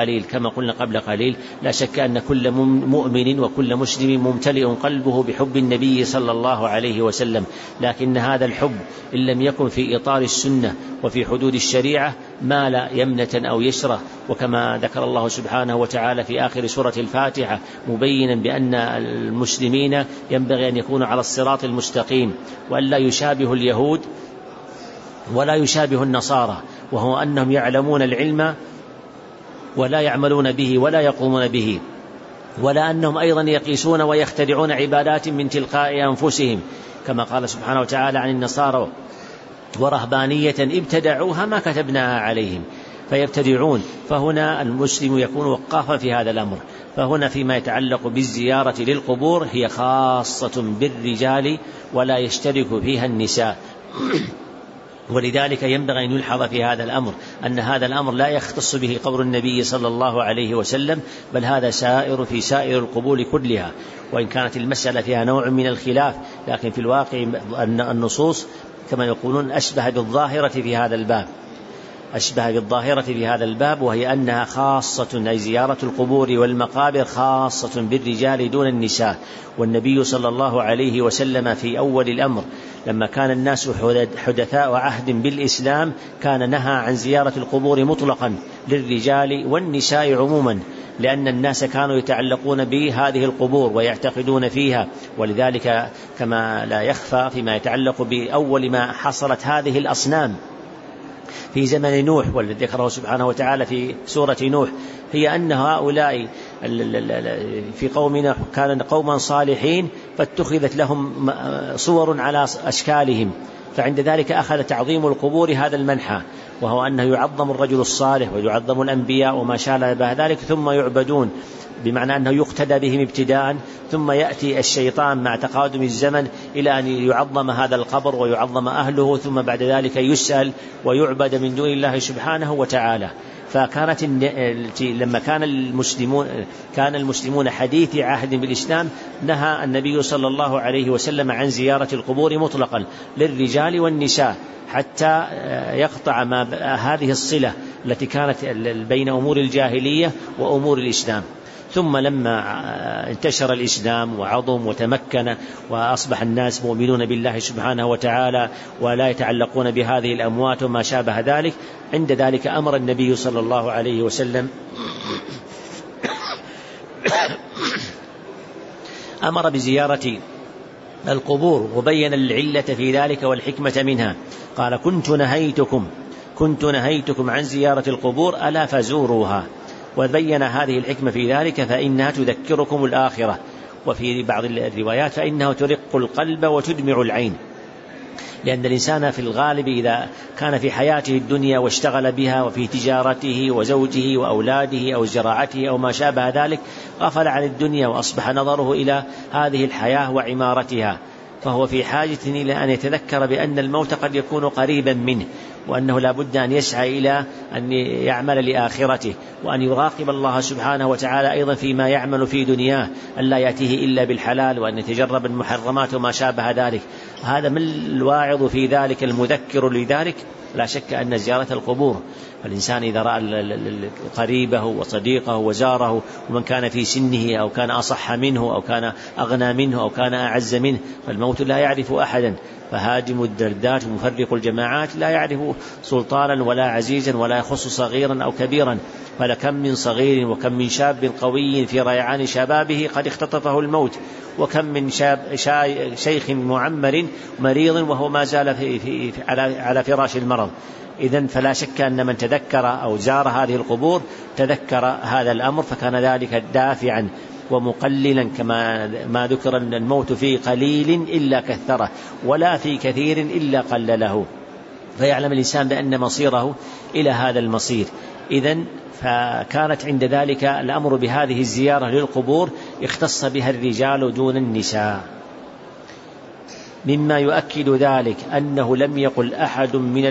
قبل قليل. لا شك أن كل مؤمن وكل مسلم ممتلئ قلبه بحب النبي صلى الله عليه وسلم، لكن هذا الحب إن لم يكن في إطار السنة وفي حدود الشريعة مال يمنة أو يسرة، وكما ذكر الله سبحانه وتعالى في آخر سورة الفاتحة مبينا بأن المسلمين ينبغي أن يكونوا على الصراط المستقيم، وأن لا يشابه اليهود ولا يشابه النصارى، وهو أنهم يعلمون العلم ولا يعملون به ولا يقومون به، ولا أنهم أيضا يقيسون ويخترعون عبادات من تلقاء أنفسهم، كما قال سبحانه وتعالى عن النصارى ورهبانية ابتدعوها ما كتبناها عليهم فيبتدعون. فهنا المسلم يكون وقافا في هذا الأمر. فهنا فيما يتعلق بالزيارة للقبور هي خاصة بالرجال ولا يشترك فيها النساء. ولذلك ينبغي أن يلحظ في هذا الأمر أن هذا الأمر لا يختص به قبر النبي صلى الله عليه وسلم، بل هذا سائر في سائر القبور كلها، وإن كانت المسألة فيها نوع من الخلاف، لكن في الواقع أن النصوص كما يقولون أشبه بالظاهرة في هذا الباب. أشبه بالظاهرة في هذا الباب، وهي أنها خاصة، أي زيارة القبور والمقابر خاصة بالرجال دون النساء. والنبي صلى الله عليه وسلم في أول الأمر لما كان الناس حدثاء عهد بالإسلام كان نهى عن زيارة القبور مطلقا للرجال والنساء عموما، لأن الناس كانوا يتعلقون بهذه القبور ويعتقدون فيها. ولذلك كما لا يخفى فيما يتعلق بأول ما حصلت هذه الأصنام في زمن نوح، والذي ذكره سبحانه وتعالى في سورة نوح، هي أن هؤلاء في قوم نوح كانوا قوما صالحين فاتخذت لهم صور على أشكالهم، فعند ذلك أخذ تعظيم القبور هذا المنحى، وهو أنه يعظم الرجل الصالح ويعظم الأنبياء وما شابه ذلك ثم يعبدون، بمعنى أنه يقتدى بهم ابتداء، ثم يأتي الشيطان مع تقادم الزمن إلى أن يعظم هذا القبر ويعظم أهله، ثم بعد ذلك يسأل ويعبد من دون الله سبحانه وتعالى. فكانت لما كان المسلمون حديث عهد بالإسلام نهى النبي صلى الله عليه وسلم عن زيارة القبور مطلقا للرجال والنساء، حتى يقطع هذه الصلة التي كانت بين أمور الجاهلية وأمور الإسلام. ثم لما انتشر الإسلام وعظم وتمكن وأصبح الناس مؤمنون بالله سبحانه وتعالى ولا يتعلقون بهذه الأموات وما شابه ذلك، عند ذلك أمر النبي صلى الله عليه وسلم أمر بزيارة القبور، وبين العلة في ذلك والحكمة منها. قال: كنت نهيتكم عن زيارة القبور ألا فزوروها، وبين هذه الحكمة في ذلك فإنها تذكركم الآخرة، وفي بعض الروايات فإنها ترق القلب وتدمع العين، لأن الإنسان في الغالب إذا كان في حياته الدنيا واشتغل بها وفي تجارته وزوجه وأولاده أو زراعته أو ما شابه ذلك غفل عن الدنيا وأصبح نظره إلى هذه الحياة وعمارتها، فهو في حاجة إلى أن يتذكر بأن الموت قد يكون قريبا منه، وأنه لا بد أن يسعى إلى أن يعمل لآخرته، وأن يراقب الله سبحانه وتعالى أيضا فيما يعمل في دنياه، أن لا يأتيه إلا بالحلال، وأن يتجرب المحرمات وما شابه ذلك. هذا من الواعظ في ذلك المذكر لذلك. لا شك أن زيارة القبور، فالإنسان إذا رأى قريبه وصديقه وزاره ومن كان في سنه أو كان أصح منه أو كان أغنى منه أو كان أعز منه، فالموت لا يعرف أحدا، فهادم الدردات ومفرق الجماعات لا يعرف سلطانا ولا عزيزا ولا يخص صغيرا أو كبيرا. فلكم من صغير وكم من شاب قوي في ريعان شبابه قد اختطفه الموت، وكم من شيخ معمر مريض وهو ما زال على فراش المرض. إذن فلا شك أن من تذكر أو زار هذه القبور تذكر هذا الأمر، فكان ذلك دافعا ومقللا، كما ما ذكر أن الموت في قليل إلا كثره ولا في كثير إلا قلله، فيعلم الإنسان بأن مصيره إلى هذا المصير. إذن فكانت عند ذلك الأمر بهذه الزيارة للقبور اختص بها الرجال دون النساء. مما يؤكد ذلك أنه لم يقل أحد من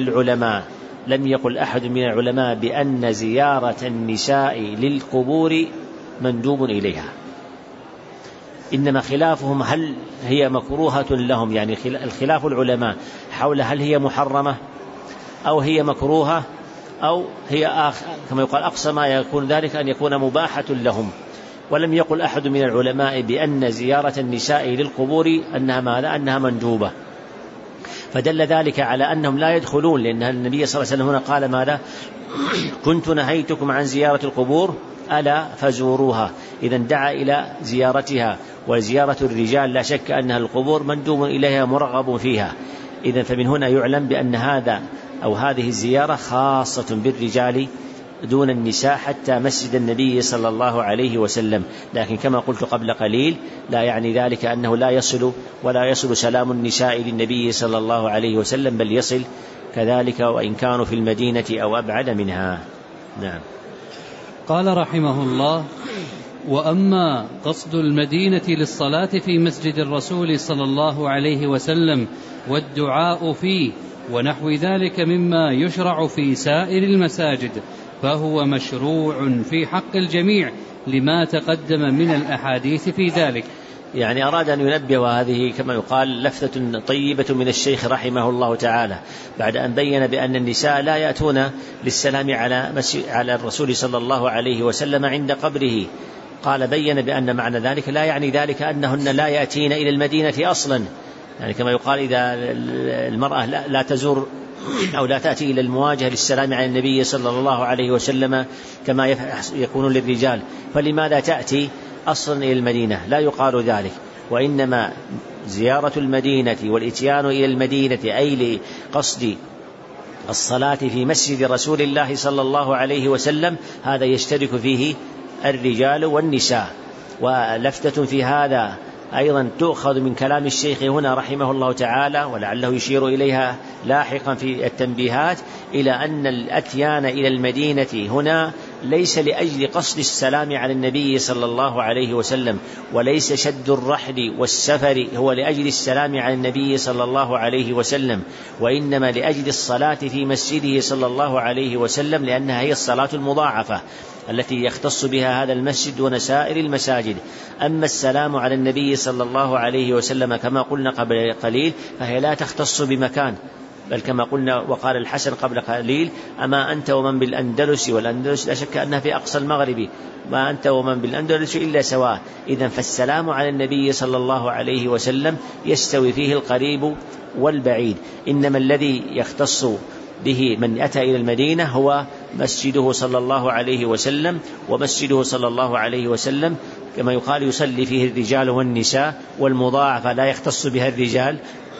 العلماء بأن زيارة النساء للقبور مندوب إليها، إنما خلافهم هل هي مكروهة لهم، يعني الخلاف العلماء حول هل هي محرمة أو هي مكروهة أو هي كما يقال أقصى ما يكون ذلك أن يكون مباحة لهم. ولم يقل أحد من العلماء بأن زيارة النساء للقبور أنها مندوبة، فدل ذلك على أنهم لا يدخلون، لأن النبي صلى الله عليه وسلم هنا قال ماذا؟ كنت نهيتكم عن زيارة القبور ألا فزوروها. إذن دعا إلى زيارتها، وزيارة الرجال لا شك أنها القبور مندوب إليها مرغب فيها. إذن فمن هنا يعلم بأن هذه الزيارة خاصة بالرجال دون النساء حتى مسجد النبي صلى الله عليه وسلم. لكن كما قلت قبل قليل لا يعني ذلك أنه لا يصل سلام النساء للنبي صلى الله عليه وسلم، بل يصل كذلك وإن كانوا في المدينة أو أبعد منها. نعم. قال رحمه الله: وأما قصد المدينة للصلاة في مسجد الرسول صلى الله عليه وسلم والدعاء فيه ونحو ذلك مما يشرع في سائر المساجد فهو مشروع في حق الجميع لما تقدم من الأحاديث في ذلك. يعني أراد أن ينبه، وهذه كما يقال لفتة طيبة من الشيخ رحمه الله تعالى، بعد أن بين بأن النساء لا يأتون للسلام على الرسول صلى الله عليه وسلم عند قبره، قال بين بأن معنى ذلك لا يعني ذلك أنهن لا يأتين إلى المدينة أصلا، يعني كما يقال إذا المرأة لا تزور أو لا تأتي إلى المواجهة للسلام على النبي صلى الله عليه وسلم كما يكون للرجال، فلماذا تأتي أصلا إلى المدينة؟ لا يقال ذلك، وإنما زيارة المدينة والإتيان إلى المدينة أي لقصد الصلاة في مسجد رسول الله صلى الله عليه وسلم، هذا يشترك فيه الرجال والنساء. ولفتة في هذا أيضا تؤخذ من كلام الشيخ هنا رحمه الله تعالى، ولعله يشير إليها لاحقا في التنبيهات، إلى أن الأتيان إلى المدينة هنا ليس لأجل قصد السلام على النبي صلى الله عليه وسلم، وليس شد الرحل والسفر هو لأجل السلام على النبي صلى الله عليه وسلم، وإنما لأجل الصلاة في مسجده صلى الله عليه وسلم، لأنها هي الصلاة المضاعفة التي يختص بها هذا المسجد ونسائر المساجد. أما السلام على النبي صلى الله عليه وسلم كما قلنا قبل قليل فهي لا تختص بمكان، بل كما قلنا وقال الحسن قبل قليل: أما أنت ومن بالأندلس، والأندلس لا شك أنها في أقصى المغرب، ما أنت ومن بالأندلس إلا سواء. إذن فالسلام على النبي صلى الله عليه وسلم يستوي فيه القريب والبعيد، إنما الذي يختص به من أتى إلى المدينة هو مسجده صلى الله عليه وسلم، ومسجده صلى الله عليه وسلم كما يقال يصلي فيه الرجال والنساء، والمضاعفة لا يختص بها الرجال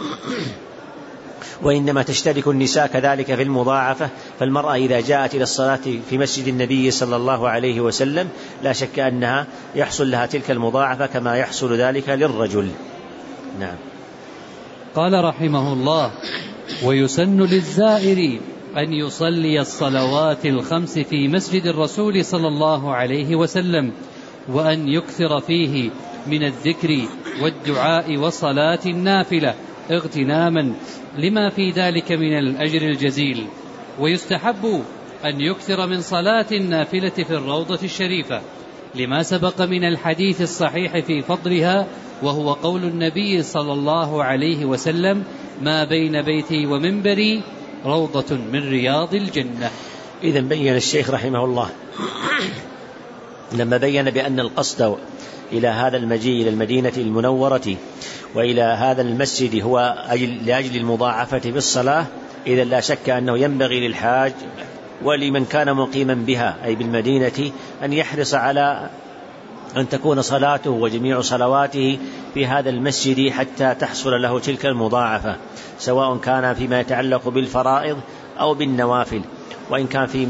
وإنما تشترك النساء كذلك في المضاعفة. فالمرأة إذا جاءت إلى الصلاة في مسجد النبي صلى الله عليه وسلم لا شك أنها يحصل لها تلك المضاعفة كما يحصل ذلك للرجل. نعم. قال رحمه الله: ويسن للزائر أن يصلي الصلوات الخمس في مسجد الرسول صلى الله عليه وسلم، وأن يكثر فيه من الذكر والدعاء وصلاة النافلة اغتناما لما في ذلك من الأجر الجزيل. ويستحب أن يكثر من صلاة النافلة في الروضة الشريفة لما سبق من الحديث الصحيح في فضلها، وهو قول النبي صلى الله عليه وسلم: ما بين بيتي ومنبري روضة من رياض الجنة. إذن بين الشيخ رحمه الله لما بين بأن القصد إلى هذا المجيء إلى المدينة المنورة وإلى هذا المسجد هو لأجل المضاعفة بالصلاة، إذا لا شك أنه ينبغي للحاج ولمن كان مقيما بها أي بالمدينة أن يحرص على أن تكون صلاته وجميع صلواته في هذا المسجد حتى تحصل له تلك المضاعفة، سواء كان فيما يتعلق بالفرائض أو بالنوافل. وإن كان في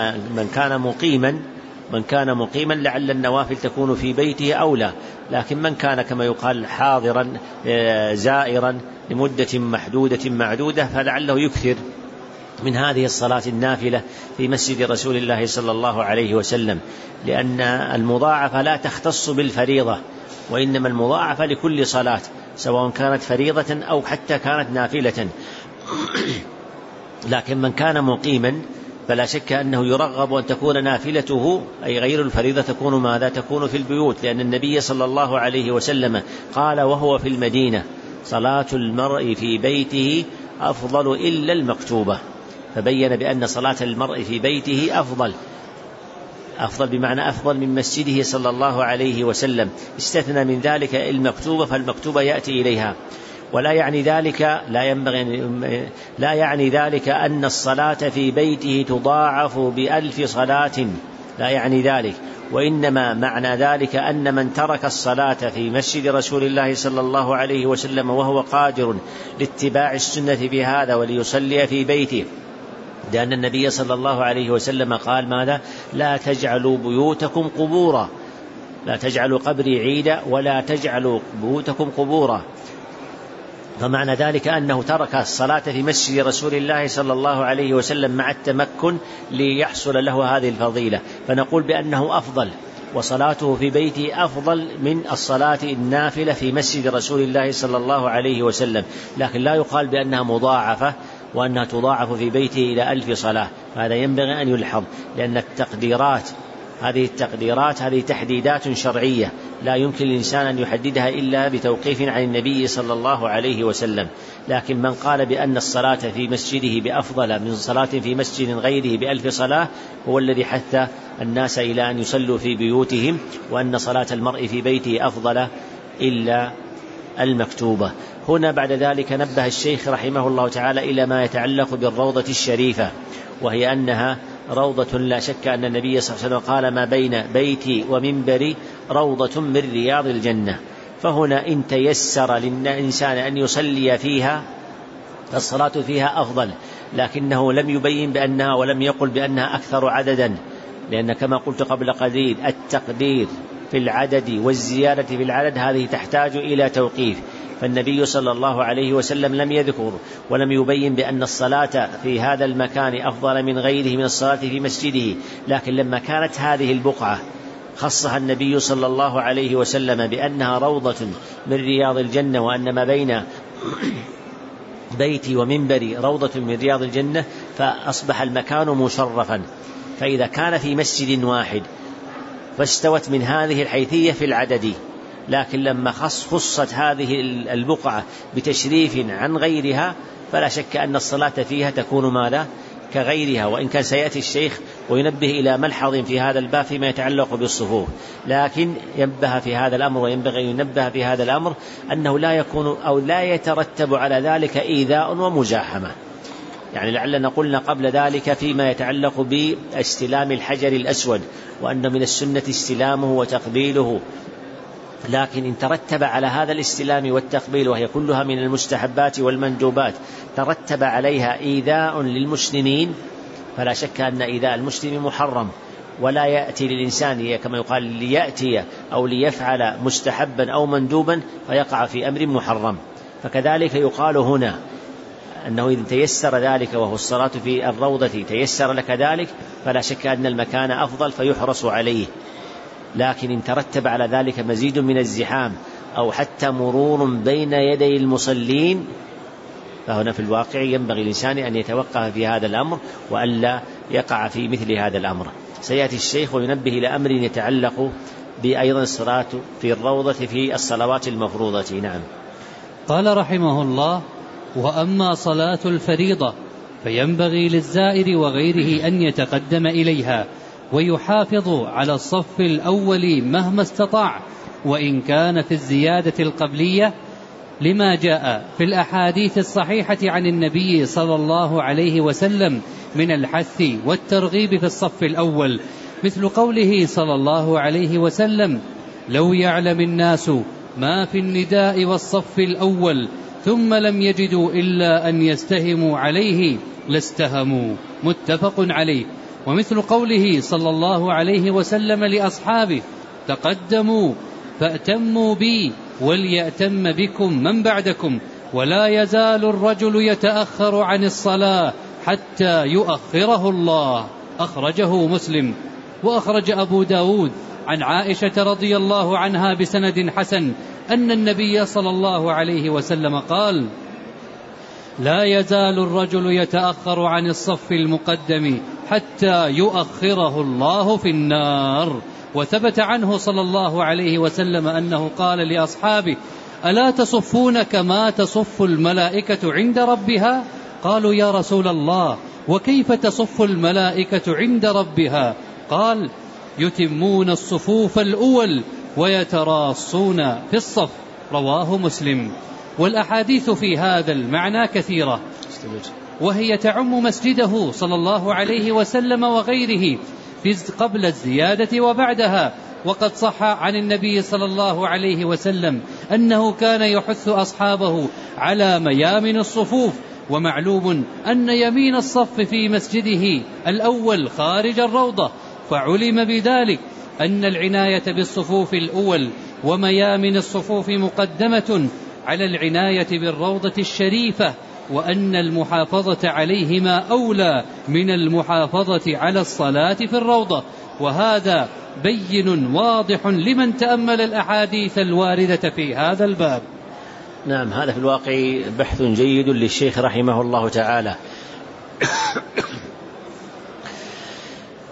من كان مقيما لعل النوافل تكون في بيته أولى، لكن من كان كما يقال حاضرا زائرا لمدة محدودة معدودة فلعله يكثر من هذه الصلاة النافلة في مسجد رسول الله صلى الله عليه وسلم، لأن المضاعفة لا تختص بالفريضة، وإنما المضاعفة لكل صلاة سواء كانت فريضة أو حتى كانت نافلة. لكن من كان مقيما فلا شك أنه يرغب أن تكون نافلته أي غير الفريضة تكون ماذا؟ تكون في البيوت، لأن النبي صلى الله عليه وسلم قال وهو في المدينة: صلاة المرء في بيته أفضل إلا المكتوبة. فبين بأن صلاة المرء في بيته أفضل بمعنى أفضل من مسجده صلى الله عليه وسلم، استثنى من ذلك المكتوبة، فالمكتوبة يأتي إليها. ولا يعني ذلك أن الصلاة في بيته تضاعف ب1000 صلاة، لا يعني ذلك، وإنما معنى ذلك أن من ترك الصلاة في مسجد رسول الله صلى الله عليه وسلم وهو قادر لاتباع السنة في هذا وليصلي في بيته، لأن النبي صلى الله عليه وسلم قال ماذا؟ لا تجعلوا بيوتكم قبورا، لا تجعلوا قبري عيدا ولا تجعلوا بيوتكم قبورا. فمعنى ذلك أنه ترك الصلاة في مسجد رسول الله صلى الله عليه وسلم مع التمكن ليحصل له هذه الفضيلة، فنقول بأنه أفضل، وصلاته في بيته أفضل من الصلاة النافلة في مسجد رسول الله صلى الله عليه وسلم، لكن لا يقال بأنها مضاعفة وأنها تضاعف في بيته إلى 1000 صلاة. هذا ينبغي أن يلحظ، لأن التقديرات هذه التقديرات هذه تحديدات شرعية لا يمكن للإنسان أن يحددها إلا بتوقيف عن النبي صلى الله عليه وسلم. لكن من قال بأن الصلاة في مسجده بأفضل من صلاة في مسجد غيره ب1000 صلاة هو الذي حث الناس إلى أن يصلوا في بيوتهم، وأن صلاة المرء في بيته أفضل إلا المكتوبة. هنا بعد ذلك نبه الشيخ رحمه الله تعالى إلى ما يتعلق بالروضة الشريفة، وهي أنها روضة لا شك أن النبي صلى الله عليه وسلم قال ما بين بيتي ومنبري روضة من رياض الجنة. فهنا إن تيسر للإنسان أن يصلي فيها فالصلاة فيها أفضل، لكنه لم يبين بأنها ولم يقل بأنها أكثر عددا، لأن كما قلت قبل قليل التقدير في العدد والزيادة في العدد هذه تحتاج إلى توقيف، فالنبي صلى الله عليه وسلم لم يذكر ولم يبين بأن الصلاة في هذا المكان أفضل من غيره من الصلاة في مسجده. لكن لما كانت هذه البقعة خصها النبي صلى الله عليه وسلم بأنها روضة من رياض الجنة، وأن ما بين بيتي ومنبري روضة من رياض الجنة، فأصبح المكان مشرفا. فإذا كان في مسجد واحد فاستوت من هذه الحيثية في العدد، لكن لما خصت هذه البقعة بتشريف عن غيرها فلا شك أن الصلاة فيها تكون ماذا كغيرها. وإن كان سيأتي الشيخ وينبه إلى ملحظ في هذا الباب فيما يتعلق بالصفوف، لكن ينبه في هذا الأمر وينبغي ينبه في هذا الأمر أنه لا يكون أو لا يترتب على ذلك إيذاء ومجاحمة. يعني لعلنا قلنا قبل ذلك فيما يتعلق باستلام الحجر الأسود وأن من السنة استلامه وتقبيله، لكن إن ترتب على هذا الاستلام والتقبيل وهي كلها من المستحبات والمندوبات ترتب عليها إيذاء للمسلمين فلا شك أن إيذاء المسلم محرم، ولا يأتي للإنسان كما يقال ليأتي أو ليفعل مستحبا أو مندوبا فيقع في أمر محرم. فكذلك يقال هنا أنه إذا تيسر ذلك وهو الصلاة في الروضة تيسر لك ذلك فلا شك أن المكان أفضل فيحرص عليه. لكن إن ترتب على ذلك مزيد من الزحام أو حتى مرور بين يدي المصلين فهنا في الواقع ينبغي الإنسان أن يتوقف في هذا الأمر وألا يقع في مثل هذا الأمر. سيأتي الشيخ وينبه إلى أمر يتعلق بأيضا الصلاة في الروضة في الصلوات المفروضة. نعم. قال رحمه الله: وأما صلاة الفريضة فينبغي للزائر وغيره أن يتقدم إليها ويحافظ على الصف الأول مهما استطاع، وإن كان في الزيادة القبلية، لما جاء في الأحاديث الصحيحة عن النبي صلى الله عليه وسلم من الحث والترغيب في الصف الأول، مثل قوله صلى الله عليه وسلم: لو يعلم الناس ما في النداء والصف الأول ثم لم يجدوا إلا أن يستهموا عليه لاستهموا، متفق عليه. ومثل قوله صلى الله عليه وسلم لأصحابه: تقدموا فأتموا بي وليأتم بكم من بعدكم، ولا يزال الرجل يتأخر عن الصلاة حتى يؤخره الله، أخرجه مسلم. وأخرج أبو داود عن عائشة رضي الله عنها بسند حسن أن النبي صلى الله عليه وسلم قال: لا يزال الرجل يتأخر عن الصف المقدم حتى يؤخره الله في النار. وثبت عنه صلى الله عليه وسلم أنه قال لأصحابه: ألا تصفون كما تصف الملائكة عند ربها؟ قالوا: يا رسول الله، وكيف تصف الملائكة عند ربها؟ قال: يتمون الصفوف الأول ويتراصون في الصف، رواه مسلم. والأحاديث في هذا المعنى كثيرة، وهي تعم مسجده صلى الله عليه وسلم وغيره قبل الزيادة وبعدها. وقد صح عن النبي صلى الله عليه وسلم أنه كان يحث أصحابه على ميامن الصفوف، ومعلوم أن يمين الصف في مسجده الأول خارج الروضة، فعلم بذلك أن العناية بالصفوف الأول وميامن الصفوف مقدمة على العناية بالروضة الشريفة، وأن المحافظة عليهما أولى من المحافظة على الصلاة في الروضة. وهذا بين واضح لمن تأمل الأحاديث الواردة في هذا الباب. نعم، هذا في الواقع بحث جيد للشيخ رحمه الله تعالى.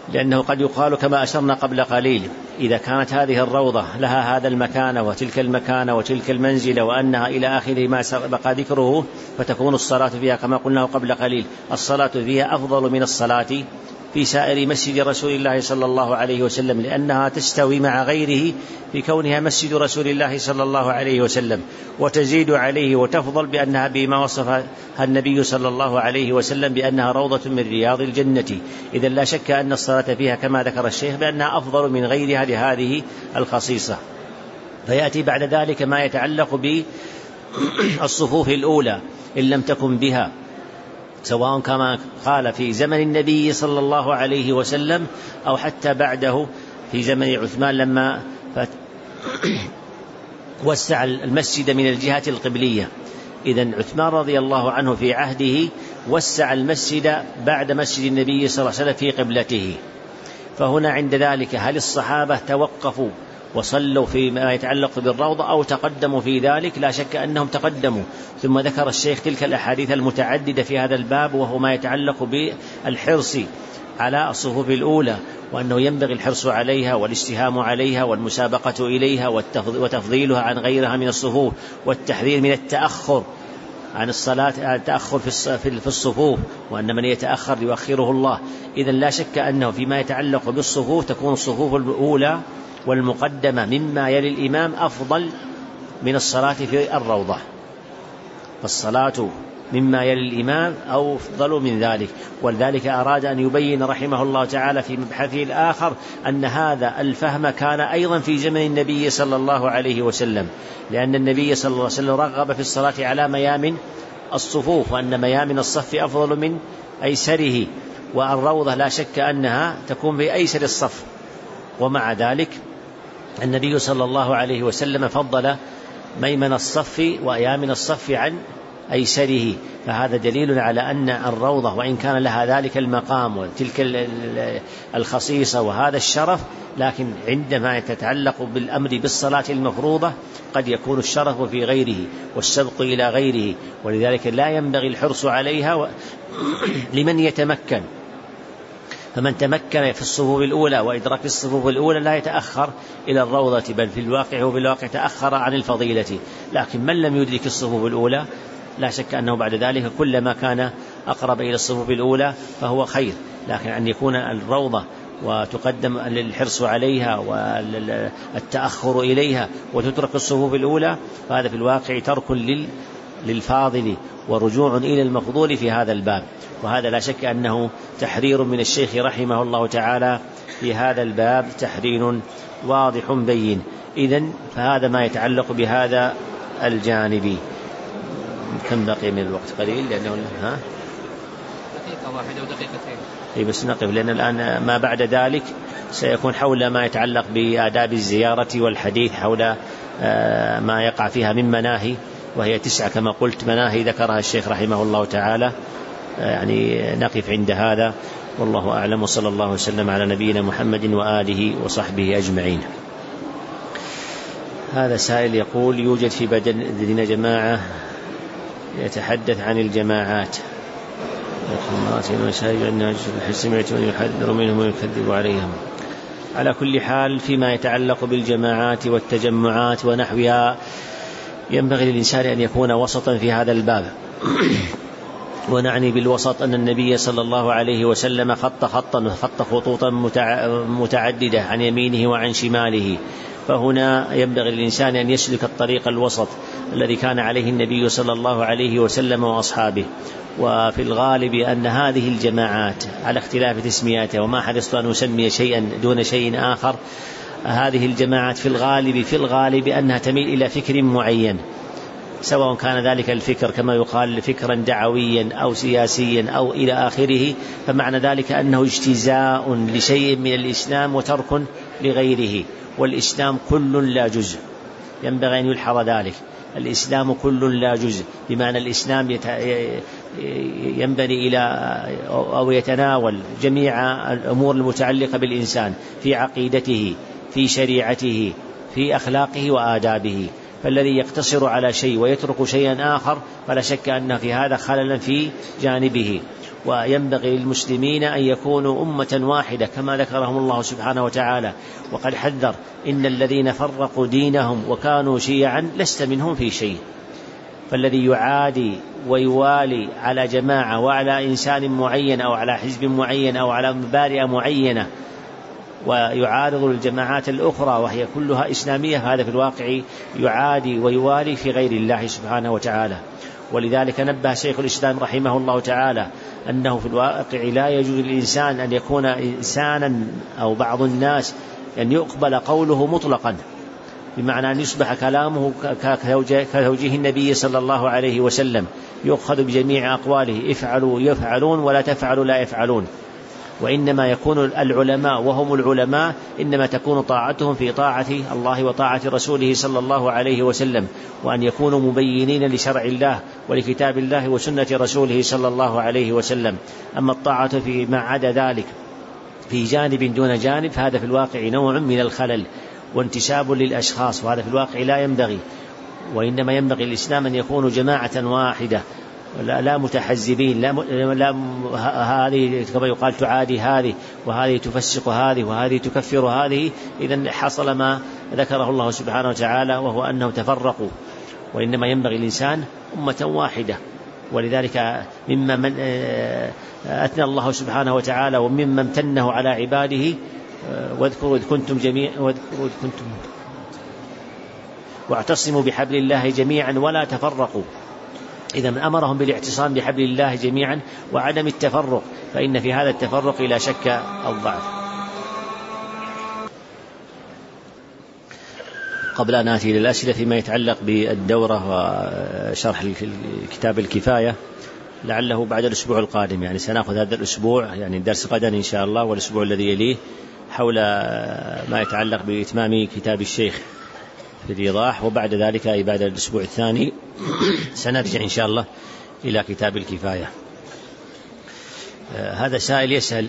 لأنه قد يقال كما أشرنا قبل قليل إذا كانت هذه الروضة لها هذا المكان وتلك المكان وتلك المنزلة وأنها إلى آخره ما بقى ذكره، فتكون الصلاة فيها كما قلنا قبل قليل الصلاة فيها أفضل من الصلاة في سائر مسجد رسول الله صلى الله عليه وسلم، لأنها تستوي مع غيره في كونها مسجد رسول الله صلى الله عليه وسلم، وتزيد عليه وتفضل بأنها بما وصفها النبي صلى الله عليه وسلم بأنها روضة من رياض الجنة. إذن لا شك أن الصلاة فيها كما ذكر الشيخ بأنها أفضل من غيرها لهذه الخصيصة. فيأتي بعد ذلك ما يتعلق بالصفوف الأولى إن لم تكن بها، سواء كما قال في زمن النبي صلى الله عليه وسلم أو حتى بعده في زمن عثمان لما وسع المسجد من الجهة القبلية. إذن عثمان رضي الله عنه في عهده وسع المسجد بعد مسجد النبي صلى الله عليه وسلم في قبلته. فهنا عند ذلك هل الصحابة توقفوا وصلوا فيما يتعلق بالروضة أو تقدموا في ذلك؟ لا شك أنهم تقدموا. ثم ذكر الشيخ تلك الأحاديث المتعددة في هذا الباب، وهو ما يتعلق بالحرص على الصفوف الأولى، وأنه ينبغي الحرص عليها والاستهام عليها والمسابقة إليها وتفضيلها عن غيرها من الصفوف، والتحذير من التأخر عن الصلاة، التأخر في الصفوف، وأن من يتأخر يؤخره الله. إذن لا شك أنه فيما يتعلق بالصفوف تكون الصفوف الأولى والمقدمة مما يلي الإمام أفضل من الصلاة في الروضة، فالصلاة مما يلي الإمام أفضل من ذلك. ولذلك أراد أن يبين رحمه الله تعالى في مبحثه الآخر أن هذا الفهم كان أيضا في زمن النبي صلى الله عليه وسلم، لأن النبي صلى الله عليه وسلم رغب في الصلاة على ميامن الصفوف، وأن ميامن الصف أفضل من أيسره، والروضة لا شك أنها تكون في أيسر الصف. ومع ذلك النبي صلى الله عليه وسلم فضل ميمن الصف وأيامن الصف عن أيسره، فهذا دليل على أن الروضة وإن كان لها ذلك المقام وتلك الخصيصة وهذا الشرف، لكن عندما تتعلق بالأمر بالصلاة المفروضة قد يكون الشرف في غيره والسبق إلى غيره، ولذلك لا ينبغي الحرص عليها لمن يتمكن. فمن تمكن في الصفوف الأولى وإدراك الصفوف الأولى لا يتأخر إلى الروضة، بل في الواقع تأخر عن الفضيلة. لكن من لم يدرك الصفوف الأولى لا شك أنه بعد ذلك كلما كان أقرب إلى الصفوف الأولى فهو خير، لكن أن يكون الروضة وتقدم للحرص عليها والتأخر إليها وتترك الصفوف الأولى، فهذا في الواقع ترك للفاضل ورجوع إلى المفضول في هذا الباب. وهذا لا شك أنه تحرير من الشيخ رحمه الله تعالى في هذا الباب، تحرير واضح بين. إذن فهذا ما يتعلق بهذا الجانب. كم بقي من الوقت؟ قليل، لأنه دقيقة واحدة ودقيقتين. بس نقف، لأن الآن ما بعد ذلك سيكون حول ما يتعلق بآداب الزيارة والحديث حول ما يقع فيها من مناهي، وهي 9 كما قلت مناهي ذكرها الشيخ رحمه الله تعالى. يعني نقف عند هذا، والله أعلم، وصلى الله وسلم على نبينا محمد وآله وصحبه أجمعين. هذا سائل يقول: يوجد في بلدنا جماعة يتحدث عن الجماعات سمعت من يحذر منهم ويكذب عليهم. على كل حال فيما يتعلق بالجماعات والتجمعات ونحوها ينبغي للإنسان أن يكون وسطا في هذا الباب. ونعني بالوسط أن النبي صلى الله عليه وسلم خط خطوطا متعددة عن يمينه وعن شماله، فهنا ينبغي للإنسان أن يسلك الطريق الوسط الذي كان عليه النبي صلى الله عليه وسلم وأصحابه. وفي الغالب أن هذه الجماعات على اختلاف تسمياتها، وما حرصت أن أسمي شيئا دون شيء آخر، هذه الجماعات في الغالب أنها تميل إلى فكر معين، سواء كان ذلك الفكر كما يقال فكرا دعويا أو سياسيا أو إلى آخره، فمعنى ذلك أنه اجتزاء لشيء من الإسلام وترك لغيره. والإسلام كل لا جزء، ينبغي أن يلحظ ذلك. الإسلام كل لا جزء، بمعنى الإسلام ينبني إلى أو يتناول جميع الأمور المتعلقة بالإنسان في عقيدته، في شريعته، في أخلاقه وآدابه. فالذي يقتصر على شيء ويترك شيئا آخر فلا شك أن في هذا خللا في جانبه. وينبغي للمسلمين أن يكونوا أمة واحدة كما ذكرهم الله سبحانه وتعالى، وقد حذر: إن الذين فرقوا دينهم وكانوا شيعا لست منهم في شيء. فالذي يعادي ويوالي على جماعة وعلى إنسان معين أو على حزب معين أو على مبادئ معينة ويعارض الجماعات الأخرى وهي كلها إسلامية، هذا في الواقع يعادي ويوالي في غير الله سبحانه وتعالى. ولذلك نبه شيخ الإسلام رحمه الله تعالى أنه في الواقع لا يجوز للإنسان أن يكون إنسانا أو بعض الناس أن يقبل قوله مطلقا، بمعنى أن يصبح كلامه كتوجيه النبي صلى الله عليه وسلم، يؤخذ بجميع أقواله: افعلوا يفعلون ولا تفعلوا لا يفعلون. وإنما يكون العلماء وهم العلماء إنما تكون طاعتهم في طاعة الله وطاعة رسوله صلى الله عليه وسلم، وأن يكونوا مبينين لشرع الله ولكتاب الله وسنة رسوله صلى الله عليه وسلم. أما الطاعة فيما عدا ذلك في جانب دون جانب فهذا في الواقع نوع من الخلل وانتساب للأشخاص، وهذا في الواقع لا ينبغي. وإنما ينبغي الإسلام أن يكونوا جماعة واحدة لا متحزبين، لا هذه كما يقال تعادي هذه وهذه تفسق هذه وهذه تكفر هذه. إذن حصل ما ذكره الله سبحانه وتعالى وهو أنهم تفرقوا. وإنما ينبغي الإنسان أمة واحدة. ولذلك مما أثنى الله سبحانه وتعالى ومما امتنه على عباده: واذكروا إذ كنتم جميعا واعتصموا بحبل الله جميعا ولا تفرقوا. إذا أمرهم بالاعتصام بحبل الله جميعا وعدم التفرق، فإن في هذا التفرق لا شك الضعف. قبل أن نأتي للأسئلة فيما يتعلق بالدورة وشرح كتاب الكفاية، لعله بعد الأسبوع القادم، يعني سنأخذ هذا الأسبوع يعني درس غدا إن شاء الله والأسبوع الذي يليه حول ما يتعلق بإتمام كتاب الشيخ في الإيضاح، وبعد ذلك أي بعد الأسبوع الثاني سنرجع إن شاء الله إلى كتاب الكفاية. هذا سائل يسأل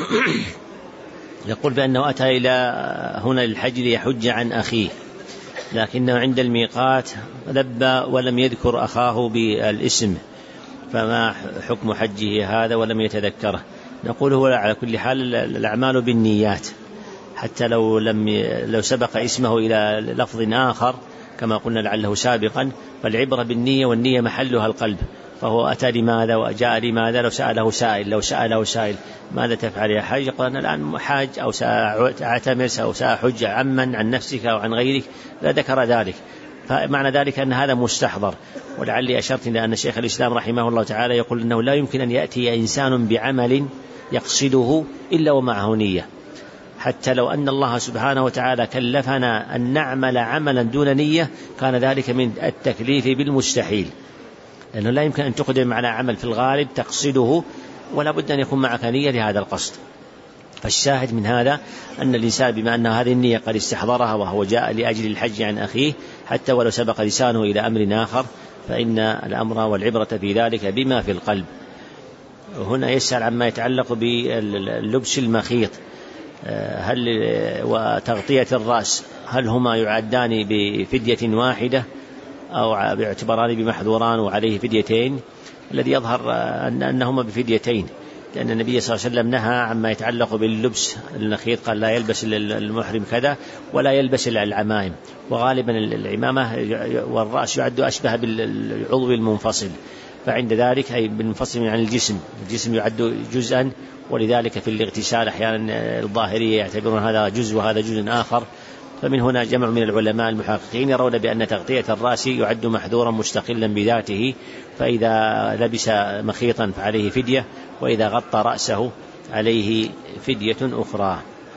يقول بأنه أتى إلى هنا للحج ليحج عن أخيه، لكنه عند الميقات لبى ولم يذكر أخاه بالاسم، فما حكم حجه هذا ولم يتذكره؟ نقول هو على كل حال الأعمال بالنيات، حتى لو سبق اسمه إلى لفظ آخر كما قلنا لعله سابقا، فالعبرة بالنية، والنية محلها القلب. فهو أتى لماذا وجاء لماذا؟ لو سأله سائل ماذا تفعل يا حاج؟ قال أنا الآن حاج أو سأعتمر أو سأحج عن نفسك أو عن غيرك، لا ذكر ذلك، فمعنى ذلك أن هذا مستحضر. ولعلي أشرت إلى أن شيخ الإسلام رحمه الله تعالى يقول أنه لا يمكن أن يأتي إنسان بعمل يقصده إلا ومعه نية، حتى لو أن الله سبحانه وتعالى كلفنا أن نعمل عملا دون نية كان ذلك من التكليف بالمستحيل، لأنه لا يمكن أن تقدم على عمل في الغالب تقصده ولا بد أن يكون معك نية لهذا القصد. فالشاهد من هذا أن الإنسان بما أن هذه النية قد استحضرها وهو جاء لأجل الحج عن أخيه، حتى ولو سبق لسانه إلى أمر آخر فإن الأمر والعبرة في ذلك بما في القلب. هنا يسأل عما يتعلق باللبس المخيط وتغطية الرأس، هل هما يعدان بفدية واحدة أو باعتباران بمحذوران وعليه فديتين؟ الذي يظهر أنهما بفديتين، لأن النبي صلى الله عليه وسلم نهى عما يتعلق باللبس المخيط، قال لا يلبس المحرم كذا ولا يلبس العمائم، وغالبا العمامة والرأس يعد أشبه بالعضو المنفصل، فعند ذلك أي بالمنفصل عن الجسم يعد جزءا، ولذلك في الاغتسال أحيانا الظاهرية يعتبرون هذا جزء وهذا جزء آخر. فمن هنا جمع من العلماء المحققين يرون بأن تغطية الرأس يعد محذورا مستقلا بذاته، فإذا لبس مخيطا فعليه فدية، وإذا غطى رأسه عليه فدية أخرى.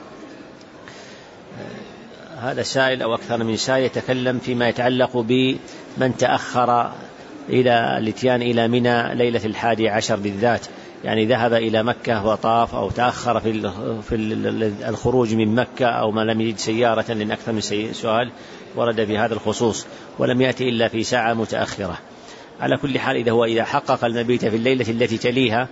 هذا سائل أو أكثر من سائل يتكلم فيما يتعلق بمن تأخر إلى الاتيان إلى منى ليلة 11 بالذات، يعني ذهب إلى مكة وطاف أو تأخر في الخروج من مكة أو ما لم يجد سيارة، لأن أكثر من سؤال ورد في هذا الخصوص، ولم يأتي إلا في ساعة متأخرة. على كل حال إذا حقق المبيت في الليلة التي تليها،